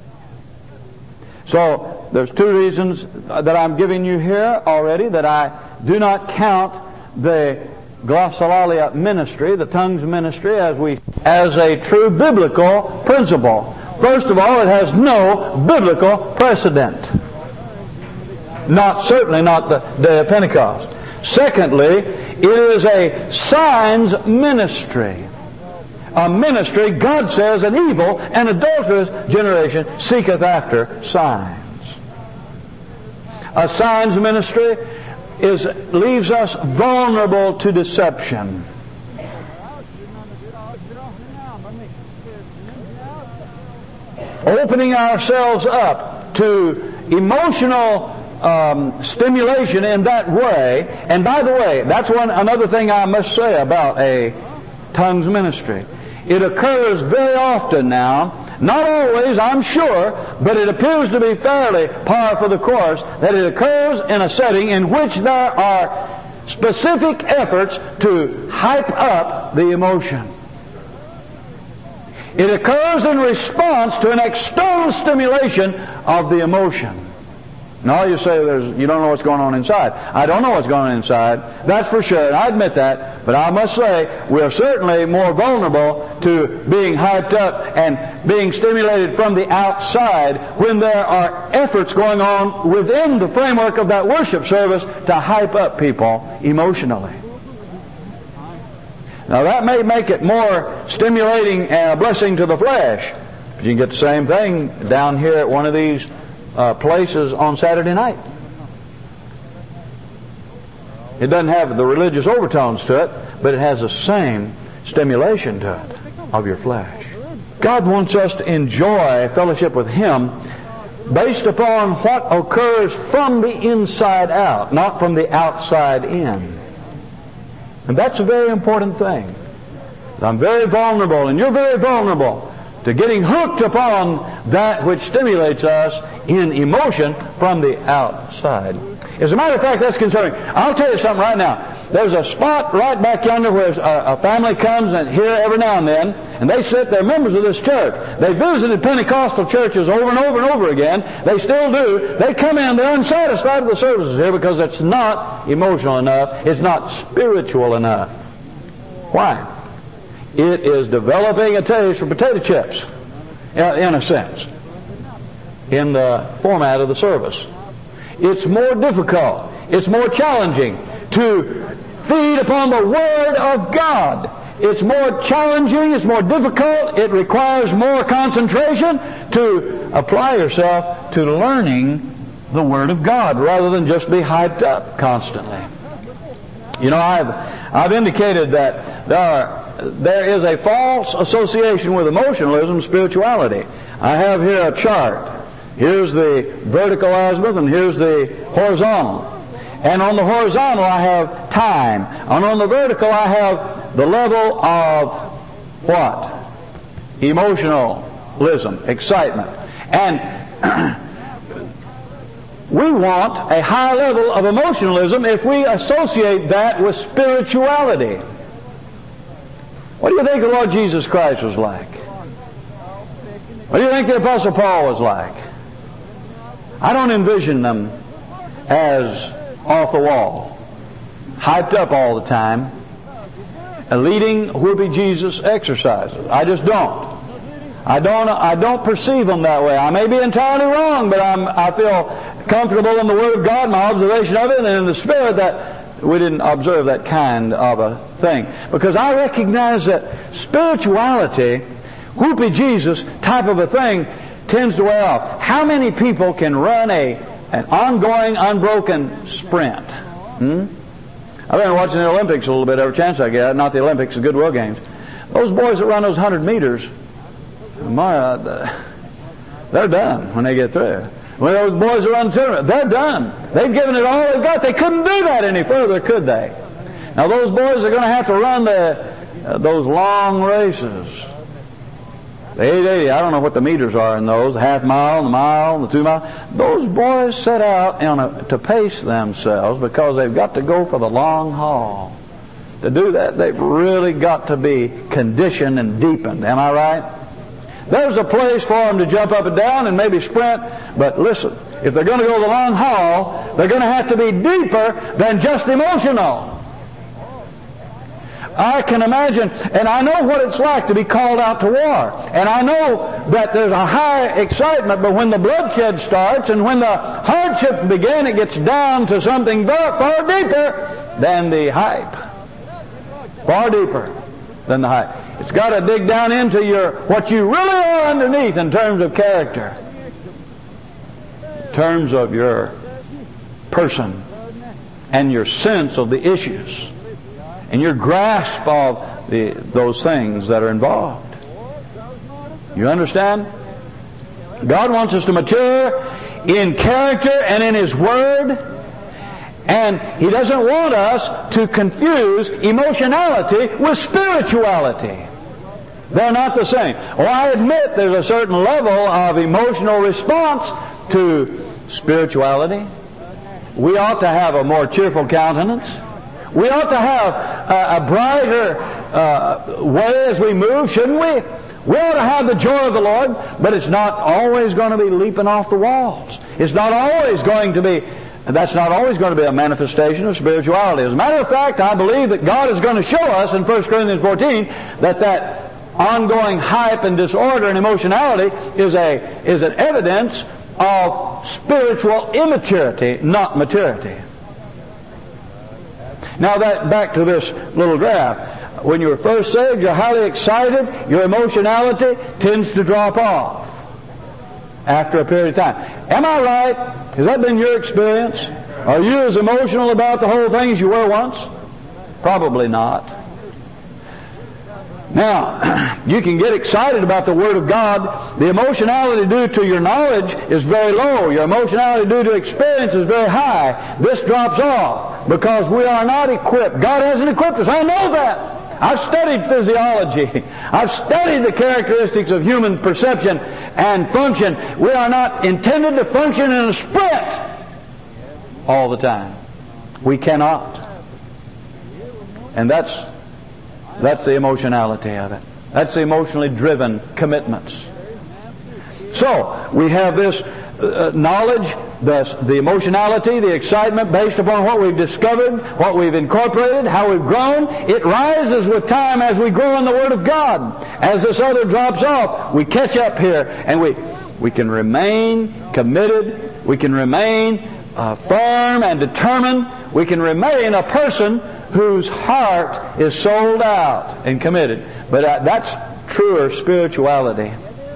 So, there's two reasons that I'm giving you here already that I do not count the glossolalia ministry, the tongues ministry, as we as a true biblical principle. First of all, it has no biblical precedent. Not certainly not the day of Pentecost. Secondly, it is a signs ministry. A ministry, God says, an evil and adulterous generation seeketh after signs. A signs ministry is leaves us vulnerable to deception. Opening ourselves up to emotional um, stimulation in that way. And by the way, that's one another thing I must say about a tongues ministry. It occurs very often now. Not always, I'm sure, but it appears to be fairly par for the course that it occurs in a setting in which there are specific efforts to hype up the emotion. It occurs in response to an external stimulation of the emotion. No, you say there's, you don't know what's going on inside. I don't know what's going on inside. That's for sure, and I admit that. But I must say, we're certainly more vulnerable to being hyped up and being stimulated from the outside when there are efforts going on within the framework of that worship service to hype up people emotionally. Now that may make it more stimulating and a blessing to the flesh. But you can get the same thing down here at one of these Uh, places on Saturday night. It doesn't have the religious overtones to it, but it has the same stimulation to it of your flesh. God wants us to enjoy fellowship with Him based upon what occurs from the inside out, not from the outside in. And that's a very important thing. I'm very vulnerable, and you're very vulnerable to getting hooked upon that which stimulates us in emotion from the outside. As a matter of fact, that's concerning. I'll tell you something right now. There's a spot right back yonder where a, a family comes and here every now and then, and they sit, they're members of this church. They visited Pentecostal churches over and over and over again. They still do. They come in, they're unsatisfied with the services here because it's not emotional enough. It's not spiritual enough. Why? It is developing a taste for potato chips, in a sense, in the format of the service. It's more difficult, it's more challenging to feed upon the Word of God. It's more challenging, it's more difficult, it requires more concentration to apply yourself to learning the Word of God rather than just be hyped up constantly. You know, I've I've indicated that there are There is a false association with emotionalism and spirituality. I have here a chart. Here's the vertical azimuth and here's the horizontal. And on the horizontal I have time. And on the vertical I have the level of what? Emotionalism, excitement. And we want a high level of emotionalism if we associate that with spirituality. What do you think the Lord Jesus Christ was like? What do you think the Apostle Paul was like? I don't envision them as off the wall, hyped up all the time, leading whoopee Jesus exercises. I just don't. I don't. I don't perceive them that way. I may be entirely wrong, but I'm, I feel comfortable in the Word of God, my observation of it, and in the Spirit that we didn't observe that kind of a thing. Because I recognize that spirituality, whoopee Jesus type of a thing, tends to wear off. How many people can run a an ongoing, unbroken sprint? Hmm? I've been watching the Olympics a little bit every chance I get. Not the Olympics, the Goodwill Games. Those boys that run those one hundred meters, my, uh, they're done when they get through. When those boys are on the tournament, they're done. They've given it all they've got. They couldn't do that any further, could they? Now those boys are going to have to run the uh, those long races. The eight eighty, I don't know what the meters are in those, the half mile, the mile, the two mile. Those boys set out on a, to pace themselves because they've got to go for the long haul. To do that, they've really got to be conditioned and deepened. Am I right? There's a place for them to jump up and down and maybe sprint, but listen, if they're going to go the long haul, they're going to have to be deeper than just emotional. I can imagine, and I know what it's like to be called out to war. And I know that there's a high excitement, but when the bloodshed starts and when the hardships begin, it gets down to something far, far deeper than the hype. Far deeper than the hype. It's got to dig down into your what you really are underneath in terms of character, in terms of your person and your sense of the issues and your grasp of the those things that are involved. You understand? God wants us to mature in character and in His Word. And He doesn't want us to confuse emotionality with spirituality. They're not the same. Oh, I admit there's a certain level of emotional response to spirituality. We ought to have a more cheerful countenance. We ought to have a, a brighter uh, way as we move, shouldn't we? We ought to have the joy of the Lord, but it's not always going to be leaping off the walls. It's not always going to be, that's not always going to be a manifestation of spirituality. As a matter of fact, I believe that God is going to show us in First Corinthians fourteen that that ongoing hype and disorder and emotionality is a is an evidence of spiritual immaturity, not maturity. Now that back to this little graph. When you're first saved, you're highly excited, your emotionality tends to drop off after a period of time. Am I right? Has that been your experience? Are you as emotional about the whole thing as you were once? Probably not. Now, you can get excited about the Word of God. The emotionality due to your knowledge is very low. Your emotionality due to experience is very high. This drops off because we are not equipped. God hasn't equipped us. I know that. I've studied physiology. I've studied the characteristics of human perception and function. We are not intended to function in a sprint all the time. We cannot. And that's that's the emotionality of it. That's the emotionally driven commitments. So, we have this uh, knowledge, the, the emotionality, the excitement based upon what we've discovered, what we've incorporated, how we've grown. It rises with time as we grow in the Word of God. As this other drops off, we catch up here and we, we can remain committed. We can remain uh, firm and determined. We can remain a person whose heart is sold out and committed. But uh, that's truer spirituality.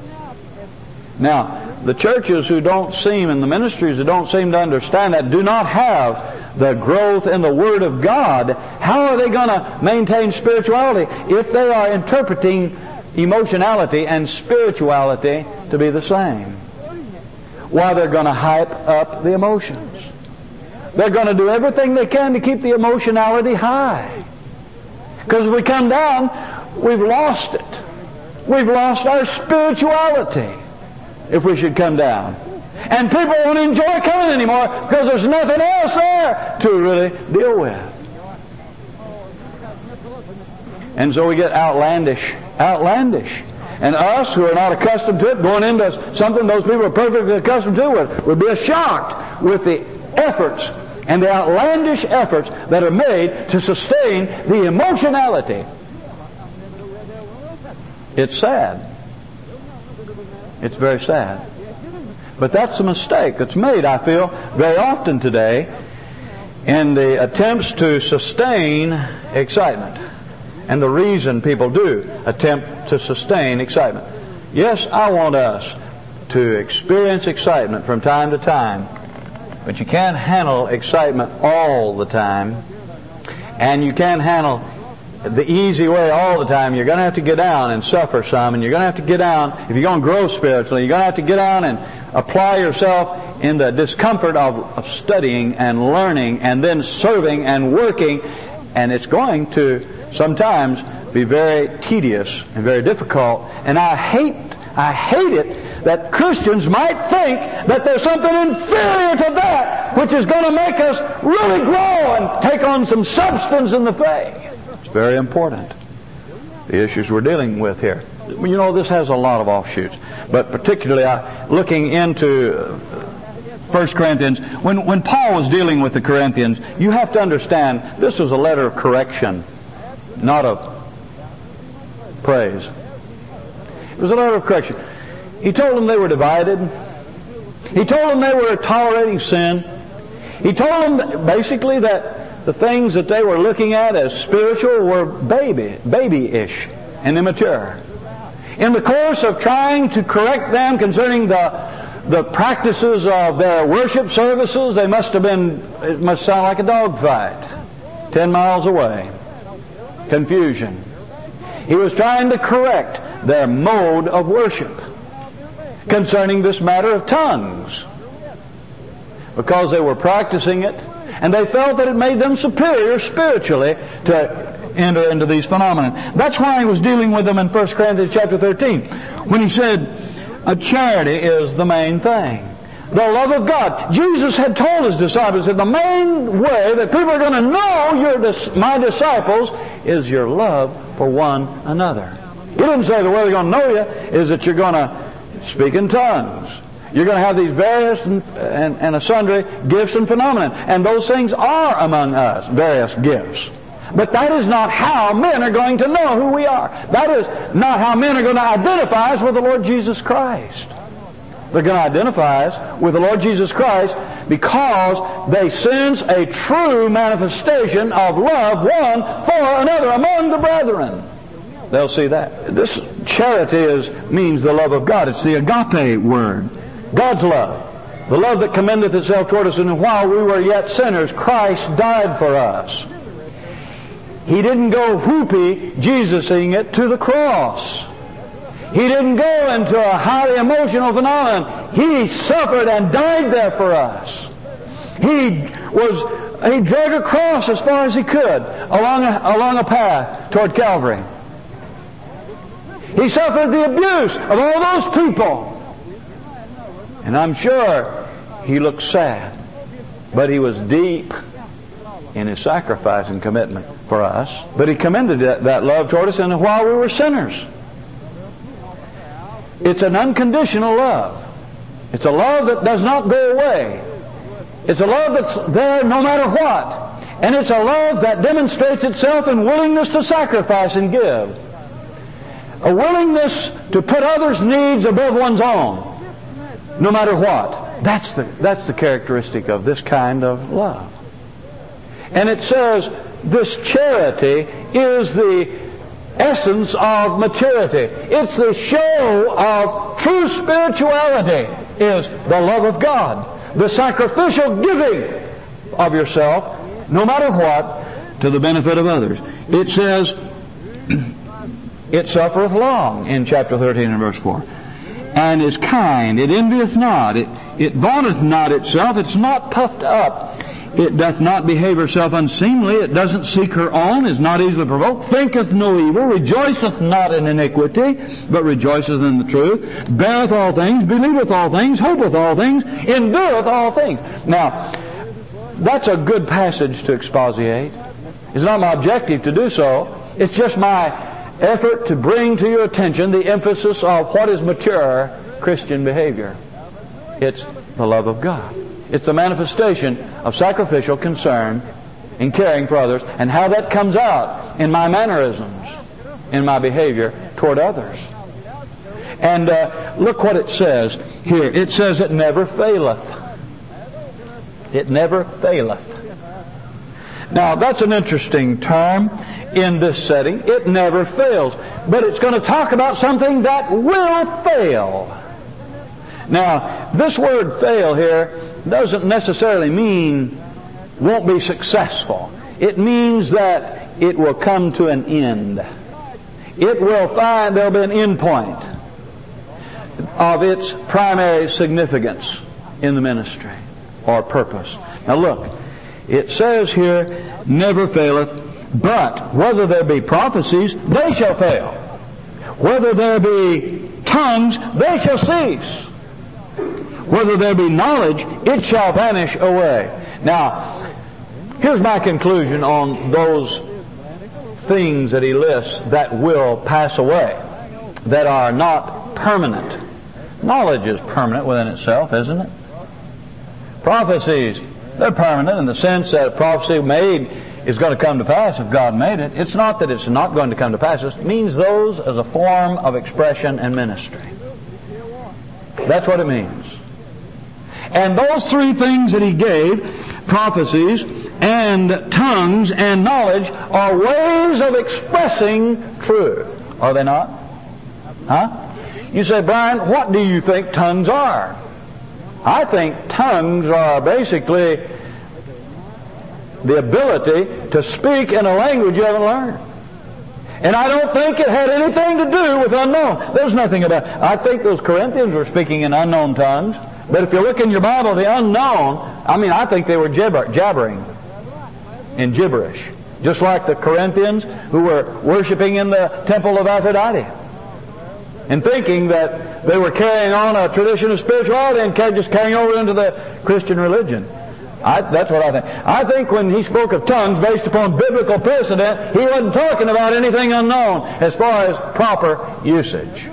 Now, the churches who don't seem, and the ministries that don't seem to understand that, do not have the growth in the Word of God. How are they going to maintain spirituality if they are interpreting emotionality and spirituality to be the same? Why, they're going to hype up the emotions. They're going to do everything they can to keep the emotionality high. Because if we come down, we've lost it. We've lost our spirituality if we should come down. And people won't enjoy coming anymore because there's nothing else there to really deal with. And so we get outlandish, outlandish. And us, who are not accustomed to it, going into something those people are perfectly accustomed to, would, would be shocked with the efforts and the outlandish efforts that are made to sustain the emotionality. It's sad. It's very sad. But that's a mistake that's made, I feel, very often today in the attempts to sustain excitement. And the reason people do attempt to sustain excitement. Yes, I want us to experience excitement from time to time, but you can't handle excitement all the time, and you can't handle the easy way all the time. You're going to have to get down and suffer some, and you're going to have to get down, if you're going to grow spiritually, you're going to have to get down and apply yourself in the discomfort of, of studying and learning and then serving and working, and it's going to sometimes be very tedious and very difficult. And I hate, I hate it that Christians might think that there's something inferior to that which is going to make us really grow and take on some substance in the faith. It's very important, the issues we're dealing with here. You know, this has a lot of offshoots, but particularly uh, looking into First Corinthians, when, when Paul was dealing with the Corinthians, you have to understand this was a letter of correction, not of praise. It was a letter of correction. He told them they were divided. He told them they were tolerating sin. He told them basically that the things that they were looking at as spiritual were baby, babyish and immature. In the course of trying to correct them concerning the the practices of their worship services, they must have been, it must sound like a dogfight, ten miles away. Confusion. He was trying to correct their mode of worship concerning this matter of tongues, because they were practicing it and they felt that it made them superior spiritually to enter into these phenomena. That's why he was dealing with them in First Corinthians chapter thirteen when he said a charity is the main thing. The love of God. Jesus had told his disciples that the main way that people are going to know you're dis- my disciples is your love for one another. He didn't say the way they're going to know you is that you're going to speak in tongues. You're going to have these various and, and, and sundry gifts and phenomena. And those things are among us, various gifts. But that is not how men are going to know who we are. That is not how men are going to identify us with the Lord Jesus Christ. They're going to identify us with the Lord Jesus Christ because they sense a true manifestation of love one for another among the brethren. They'll see that. This charity is means the love of God. It's the agape word. God's love. The love that commendeth itself toward us, and while we were yet sinners, Christ died for us. He didn't go whoopee Jesus-ing it to the cross. He didn't go into a highly emotional phenomenon. He suffered and died there for us. He was he dragged a cross as far as he could along a, along a path toward Calvary. He suffered the abuse of all those people. And I'm sure he looked sad, but he was deep in his sacrifice and commitment for us. But he commended that, that love toward us, and while we were sinners. It's an unconditional love. It's a love that does not go away. It's a love that's there no matter what. And it's a love that demonstrates itself in willingness to sacrifice and give. A willingness to put others' needs above one's own, no matter what. That's the, that's the characteristic of this kind of love. And it says this charity is the essence of maturity. It's the show of true spirituality, is the love of God. The sacrificial giving of yourself, no matter what, to the benefit of others. It says, it suffereth long in chapter thirteen and verse four. And is kind, it envieth not, it, it vaunteth not itself, it's not puffed up. It doth not behave herself unseemly, it doesn't seek her own, is not easily provoked, thinketh no evil, rejoiceth not in iniquity, but rejoiceth in the truth, beareth all things, believeth all things, hopeth all things, endureth all things. Now, that's a good passage to exposiate. It's not my objective to do so. It's just my effort to bring to your attention the emphasis of what is mature Christian behavior. It's the love of God. It's the manifestation of sacrificial concern in caring for others, and how that comes out in my mannerisms, in my behavior toward others. And uh, look what it says here. It says it never faileth. It never faileth. Now, that's an interesting term in this setting. It never fails. But it's going to talk about something that will fail. Now, this word fail here doesn't necessarily mean won't be successful. It means that it will come to an end. It will find there'll be an end point of its primary significance in the ministry or purpose. Now look, it says here, never faileth, but whether there be prophecies, they shall fail. Whether there be tongues, they shall cease. Whether there be knowledge, it shall vanish away. Now, here's my conclusion on those things that he lists that will pass away, that are not permanent. Knowledge is permanent within itself, isn't it? Prophecies, they're permanent in the sense that a prophecy made is going to come to pass if God made it. It's not that it's not going to come to pass. It means those as a form of expression and ministry. That's what it means. And those three things that he gave, prophecies and tongues and knowledge, are ways of expressing truth. Are they not? Huh? You say, Brian, what do you think tongues are? I think tongues are basically the ability to speak in a language you haven't learned. And I don't think it had anything to do with unknown. There's nothing about it. I think those Corinthians were speaking in unknown tongues. But if you look in your Bible, the unknown, I mean, I think they were jibber, jabbering in gibberish. Just like the Corinthians who were worshiping in the temple of Aphrodite. And thinking that they were carrying on a tradition of spirituality and just carrying over into the Christian religion. I, that's what I think. I think when he spoke of tongues based upon biblical precedent, he wasn't talking about anything unknown as far as proper usage.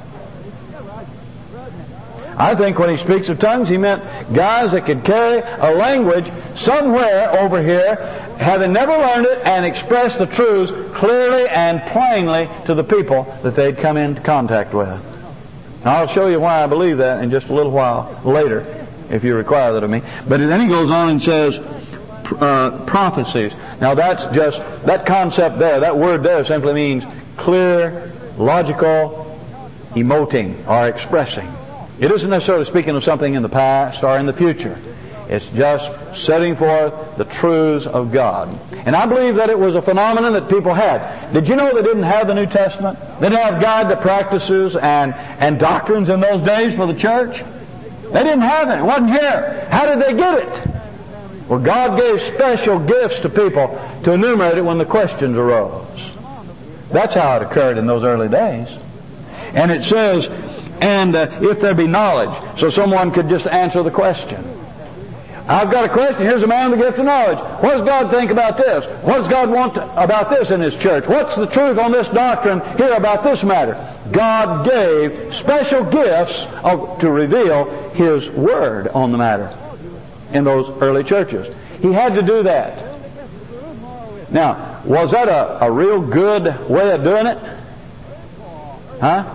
I think when he speaks of tongues, he meant guys that could carry a language somewhere over here, having never learned it, and express the truths clearly and plainly to the people that they'd come into contact with. Now, I'll show you why I believe that in just a little while later, if you require that of me. But then he goes on and says, uh, prophecies. Now, that's just, that concept there, that word there simply means clear, logical, emoting, or expressing. It isn't necessarily speaking of something in the past or in the future. It's just setting forth the truths of God. And I believe that it was a phenomenon that people had. Did you know they didn't have the New Testament? They didn't have God, the practices and, and doctrines in those days for the church? They didn't have it. It wasn't here. How did they get it? Well, God gave special gifts to people to enumerate it when the questions arose. That's how it occurred in those early days. And it says, and uh, if there be knowledge, so someone could just answer the question. I've got a question. Here's a man with the gift of knowledge. What does God think about this? What does God want to, about this in His church? What's the truth on this doctrine here about this matter? God gave special gifts of, to reveal His Word on the matter in those early churches. He had to do that. Now, was that a, a real good way of doing it? Huh?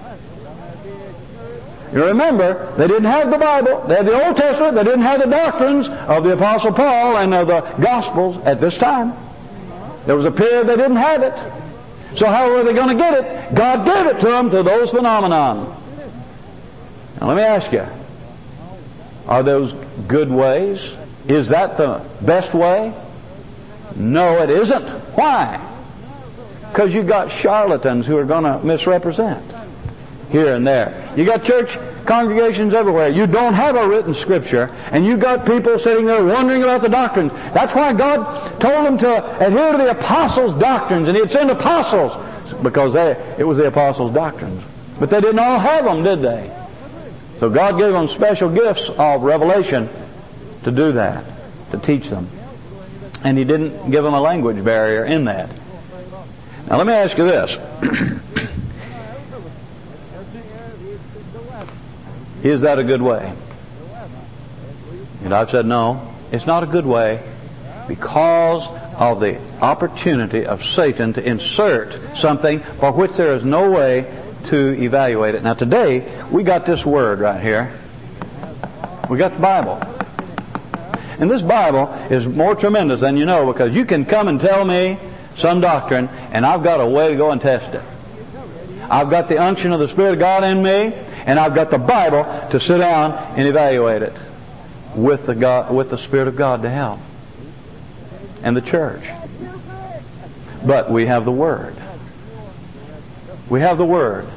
You remember, they didn't have the Bible. They had the Old Testament. They didn't have the doctrines of the Apostle Paul and of the Gospels at this time. There was a period they didn't have it. So how were they going to get it? God gave it to them through those phenomenon. Now let me ask you, are those good ways? Is that the best way? No, it isn't. Why? Because you've got charlatans who are going to misrepresent here and there. You got church congregations everywhere. You don't have a written scripture, and you got people sitting there wondering about the doctrines. That's why God told them to adhere to the apostles' doctrines, and He'd send apostles, because they, it was the apostles' doctrines. But they didn't all have them, did they? So God gave them special gifts of revelation to do that, to teach them. And He didn't give them a language barrier in that. Now let me ask you this. Is that a good way? And I've said no, it's not a good way because of the opportunity of Satan to insert something for which there is no way to evaluate it. Now today, we got this word right here. We got the Bible. And this Bible is more tremendous than you know, because you can come and tell me some doctrine and I've got a way to go and test it. I've got the unction of the Spirit of God in me, and I've got the Bible to sit down and evaluate it with the God, with the Spirit of God to help, and the church. But we have the Word. We have the Word.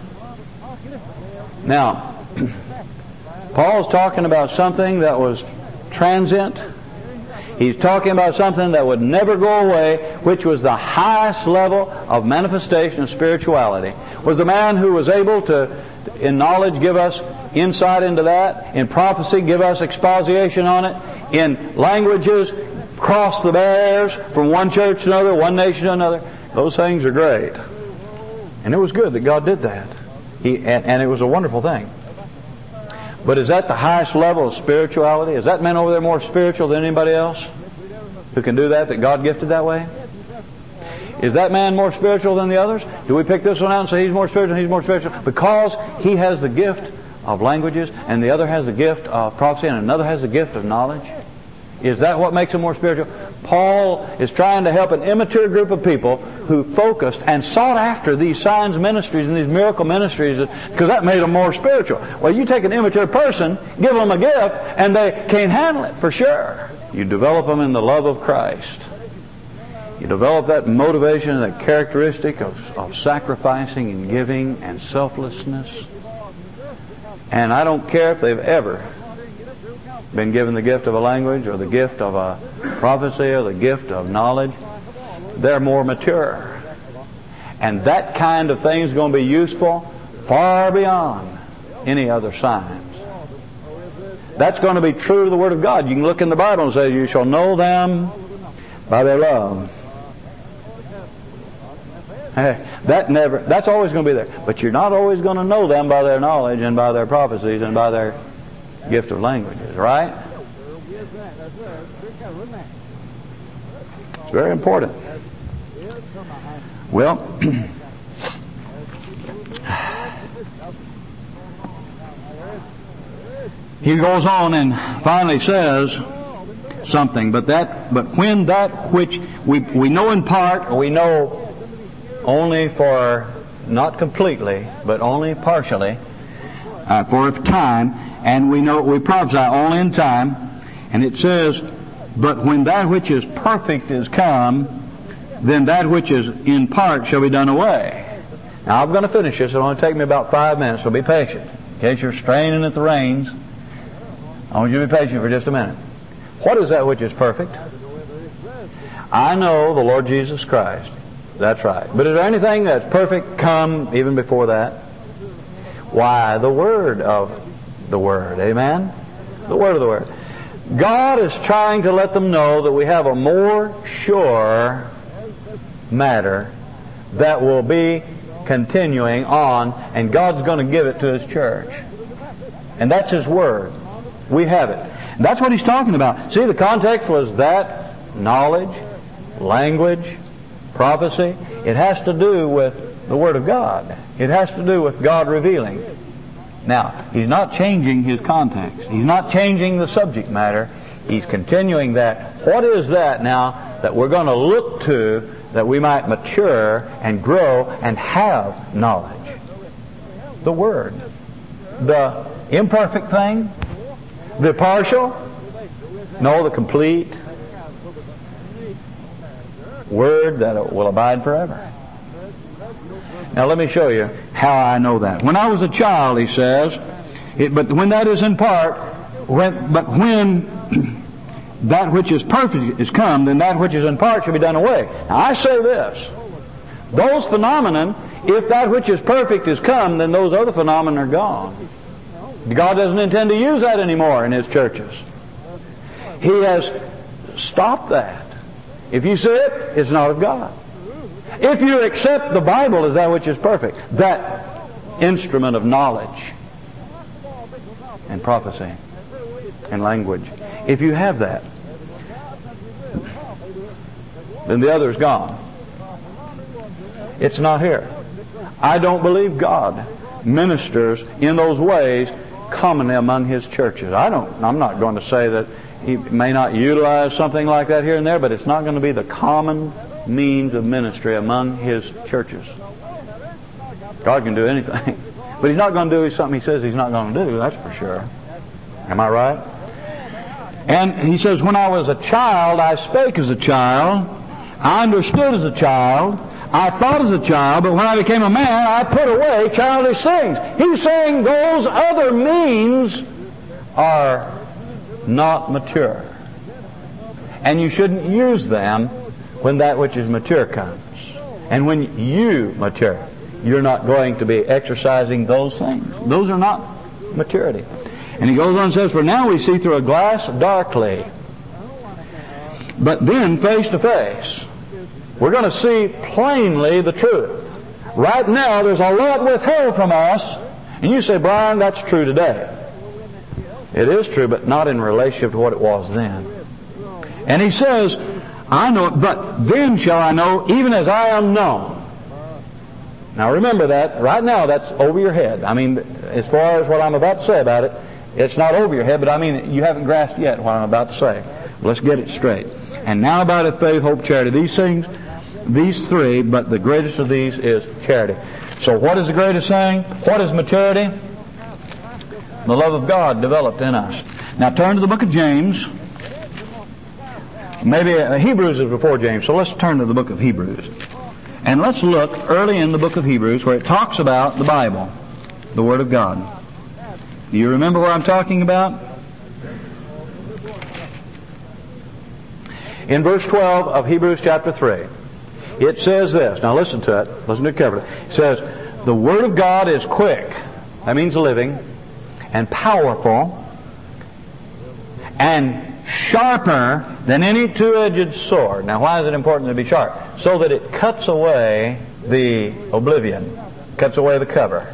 Now, Paul's talking about something that was transient. He's talking about something that would never go away, which was the highest level of manifestation of spirituality. Was the man who was able to, in knowledge, give us insight into that, in prophecy, give us exposition on it, in languages, cross the barriers from one church to another, one nation to another. Those things are great. And it was good that God did that. He, and, and it was a wonderful thing. But is that the highest level of spirituality? Is that man over there more spiritual than anybody else who can do that, that God gifted that way? Is that man more spiritual than the others? Do we pick this one out and say he's more spiritual and he's more spiritual? Because he has the gift of languages, and the other has the gift of prophecy, and another has the gift of knowledge? Is that what makes him more spiritual? Paul is trying to help an immature group of people who focused and sought after these signs ministries and these miracle ministries, because that made them more spiritual. Well, you take an immature person, give them a gift, and they can't handle it for sure. You develop them in the love of Christ. You develop that motivation, that characteristic of, of sacrificing and giving and selflessness. And I don't care if they've ever been given the gift of a language or the gift of a prophecy or the gift of knowledge. They're more mature. And that kind of thing is going to be useful far beyond any other signs. That's going to be true to the Word of God. You can look in the Bible and say, you shall know them by their love. Hey, that never, that's always going to be there. But you're not always going to know them by their knowledge and by their prophecies and by their gift of languages, right? It's very important. Well, he goes on and finally says something, but that, but when that which we we know in part, we know only for, not completely, but only partially, uh, for a time, and we know we prophesy only in time, and it says, but when that which is perfect is come, then that which is in part shall be done away. Now I'm going to finish this. It'll only take me about five minutes, so be patient. In case you're straining at the reins, I want you to be patient for just a minute. What is that which is perfect? I know the Lord Jesus Christ. That's right. But is there anything that's perfect come even before that? Why, the Word of the Word. Amen? The Word of the Word. God is trying to let them know that we have a more sure matter that will be continuing on, and God's going to give it to His church. And that's His Word. We have it. And that's what He's talking about. See, the context was that knowledge, language, prophecy. It has to do with the Word of God. It has to do with God revealing. Now, He's not changing His context. He's not changing the subject matter. He's continuing that. What is that now that we're going to look to that we might mature and grow and have knowledge? The Word. The imperfect thing? The partial? No, the complete Word that will abide forever. Now let me show you how I know that. When I was a child, he says, it, but when that is in part, when, but when that which is perfect is come, then that which is in part shall be done away. Now I say this, those phenomenon, if that which is perfect is come, then those other phenomena are gone. God doesn't intend to use that anymore in His churches. He has stopped that. If you see it, it's not of God. If you accept the Bible as that which is perfect, that instrument of knowledge and prophecy and language, if you have that, then the other is gone. It's not here. I don't believe God ministers in those ways commonly among His churches. I don't, I'm not going to say that He may not utilize something like that here and there, but it's not going to be the common means of ministry among His churches. God can do anything, but He's not going to do something He says He's not going to do, that's for sure. Am I right? And He says, when I was a child, I spake as a child, I understood as a child, I thought as a child, but when I became a man, I put away childish things. He's saying those other means are not mature. And you shouldn't use them when that which is mature comes. And when you mature, you're not going to be exercising those things. Those are not maturity. And he goes on and says, for now we see through a glass darkly, but then face to face. We're going to see plainly the truth. Right now there's a lot withheld from us. And you say, Brian, that's true today. It is true, but not in relationship to what it was then. And he says, I know it, but then shall I know, even as I am known. Now remember that, right now that's over your head. I mean, as far as what I'm about to say about it, it's not over your head, but I mean, you haven't grasped yet what I'm about to say. Let's get it straight. And now abideth faith, hope, charity. These things, these three, but the greatest of these is charity. So what is the greatest thing? What is maturity? The love of God developed in us. Now turn to the book of James. Maybe uh, Hebrews is before James, so let's turn to the book of Hebrews. And let's look early in the book of Hebrews where it talks about the Bible, the Word of God. Do you remember what I'm talking about? In verse twelve of Hebrews chapter three, it says this. Now listen to it. Listen to it carefully. It says, the Word of God is quick. That means living. And powerful. and sharper than any two-edged sword. Now, why is it important to be sharp? So that it cuts away the oblivion, cuts away the cover.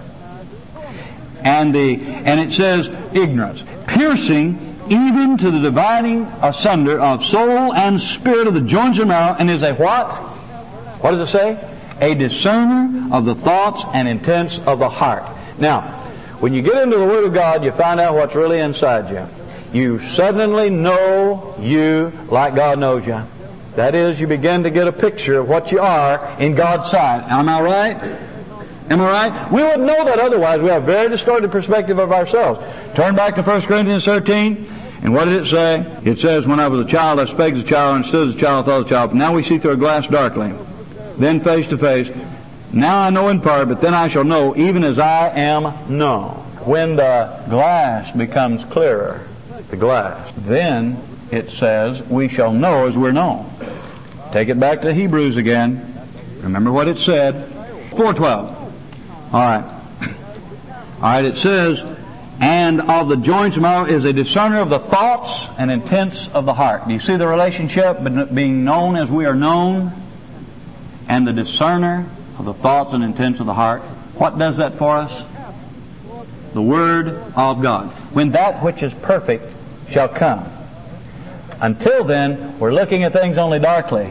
And the and it says ignorance, piercing even to the dividing asunder of soul and spirit, of the joints and marrow, and is a what? What does it say? A discerner of the thoughts and intents of the heart. Now, when you get into the Word of God, you find out what's really inside you. You suddenly know you like God knows you. That is, you begin to get a picture of what you are in God's sight. Am I right? Am I right? We wouldn't know that otherwise. We have a very distorted perspective of ourselves. Turn back to First Corinthians thirteen, and what did it say? It says, when I was a child, I spake as a child, and stood as a child, thought as a child. But now we see through a glass darkly, then face to face. Now I know in part, but then I shall know, even as I am known. When the glass becomes clearer, the glass, then it says, we shall know as we're known. Take it back to Hebrews again. Remember what it said. four twelve. All right. All right, it says, and of the joints and marrow is a discerner of the thoughts and intents of the heart. Do you see the relationship between being known as we are known and the discerner of the thoughts and intents of the heart? What does that for us? The Word of God. When that which is perfect shall come. Until then, we're looking at things only darkly.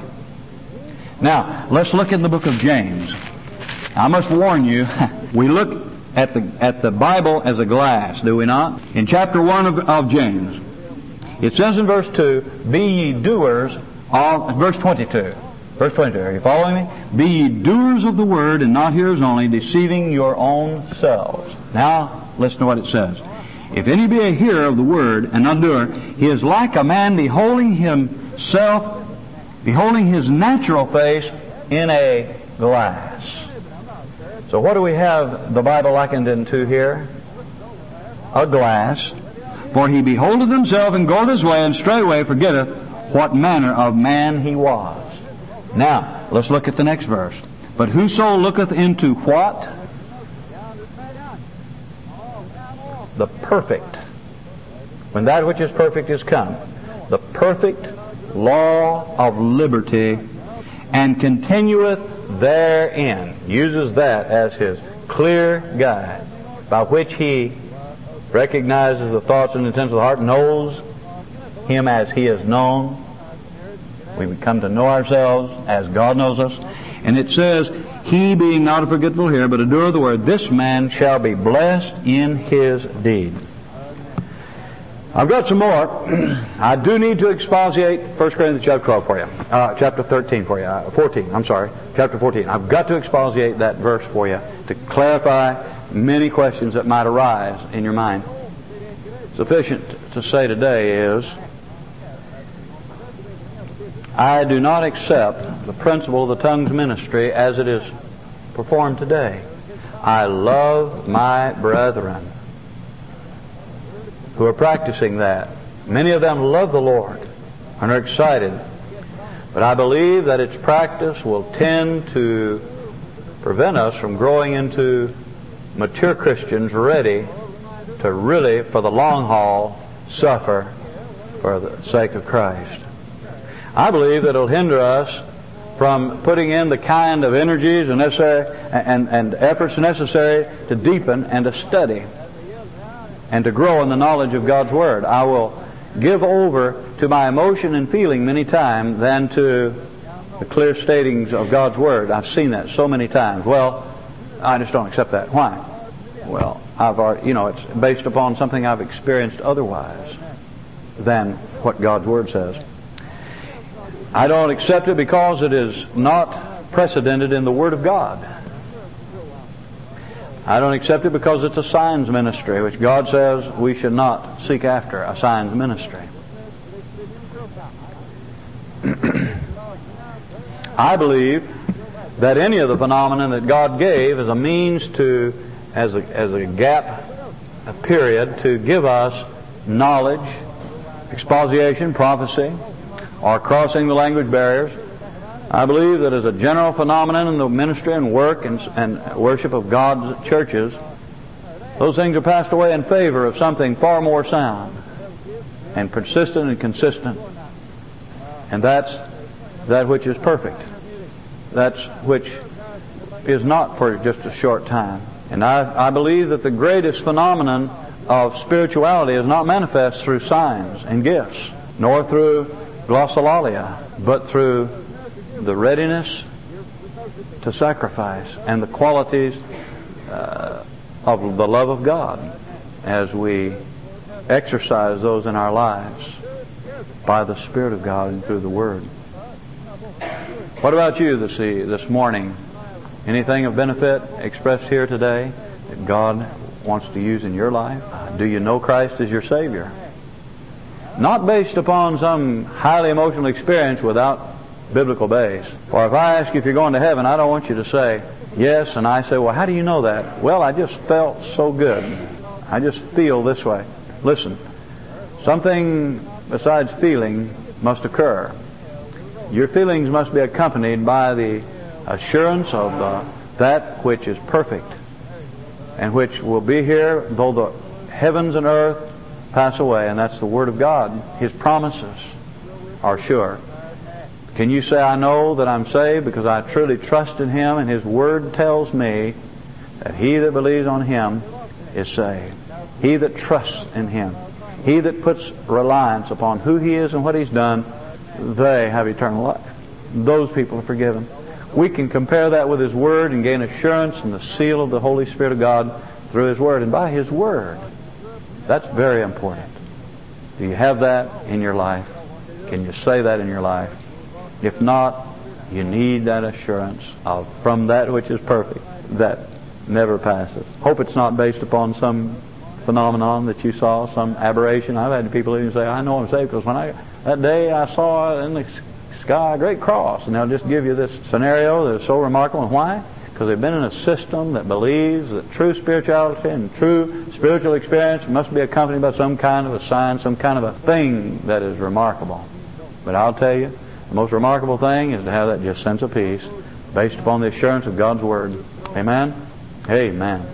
Now, let's look in the book of James. I must warn you, we look at the at the Bible as a glass, do we not? In chapter one of, of James, it says in verse two, be ye doers of, verse twenty-two, verse twenty-two, are you following me? Be ye doers of the word and not hearers only, deceiving your own selves. Now, listen to what it says. If any be a hearer of the word and not doer, he is like a man beholding himself, beholding his natural face in a glass. So what do we have the Bible likened into here? A glass. For he beholdeth himself and goeth his way, and straightway forgetteth what manner of man he was. Now, let's look at the next verse. But whoso looketh into what? The perfect. When that which is perfect is come. The perfect law of liberty, and continueth therein. Uses that as his clear guide by which he recognizes the thoughts and intents of the heart, knows him as he is known. We come to know ourselves as God knows us. And it says, he being not a forgetful hearer, but a doer of the word, this man shall be blessed in his deed. I've got some more. I do need to exposiate First Corinthians chapter twelve for you. Uh, chapter thirteen for you. Uh, fourteen, I'm sorry. Chapter fourteen. I've got to exposiate that verse for you to clarify many questions that might arise in your mind. Sufficient to say today is, I do not accept the principle of the tongues ministry as it is performed today. I love my brethren who are practicing that. Many of them love the Lord and are excited. But I believe that its practice will tend to prevent us from growing into mature Christians ready to really, for the long haul, suffer for the sake of Christ. I believe that it'll hinder us from putting in the kind of energies and necessary and, and efforts necessary to deepen and to study and to grow in the knowledge of God's Word. I will give over to my emotion and feeling many times than to the clear statings of God's Word. I've seen that so many times. Well, I just don't accept that. Why? Well, I've already, you know, it's based upon something I've experienced otherwise than what God's Word says. I don't accept it because it is not precedented in the Word of God. I don't accept it because it's a signs ministry, which God says we should not seek after, a signs ministry. I believe that any of the phenomena that God gave as a means to, as a, as a gap, a period, to give us knowledge, exposition, prophecy, or crossing the language barriers, I believe that as a general phenomenon in the ministry and work and, and worship of God's churches, those things are passed away in favor of something far more sound. and persistent and consistent. And that's that which is perfect. That's which is not for just a short time. And I, I believe that the greatest phenomenon of spirituality is not manifest through signs and gifts, nor through glossolalia, but through the readiness to sacrifice and the qualities uh, of the love of God as we exercise those in our lives by the Spirit of God and through the Word. What about you this, this morning? Anything of benefit expressed here today that God wants to use in your life? Do you know Christ as your Savior? Not based upon some highly emotional experience without biblical base. Or if I ask you if you're going to heaven, I don't want you to say yes, and I say, well, how do you know that? Well, I just felt so good. I just feel this way. Listen, something besides feeling must occur. Your feelings must be accompanied by the assurance of uh, that which is perfect and which will be here though the heavens and earth pass away, and that's the Word of God. His promises are sure. Can you say, I know that I'm saved because I truly trust in Him, and His Word tells me that he that believes on Him is saved. He that trusts in Him, he that puts reliance upon who He is and what He's done, they have eternal life. Those people are forgiven. We can compare that with His Word and gain assurance and the seal of the Holy Spirit of God through His Word and by His Word. That's very important. Do you have that in your life? Can you say that in your life? If not, you need that assurance of from that which is perfect, that never passes. Hope it's not based upon some phenomenon that you saw, some aberration. I've had people even say, I know I'm saved because when I that day I saw in the sky a great cross. And they'll just give you this scenario that is so remarkable. And why? Because they've been in a system that believes that true spirituality and true spiritual experience must be accompanied by some kind of a sign, some kind of a thing that is remarkable. But I'll tell you, the most remarkable thing is to have that just sense of peace based upon the assurance of God's Word. Amen? Amen.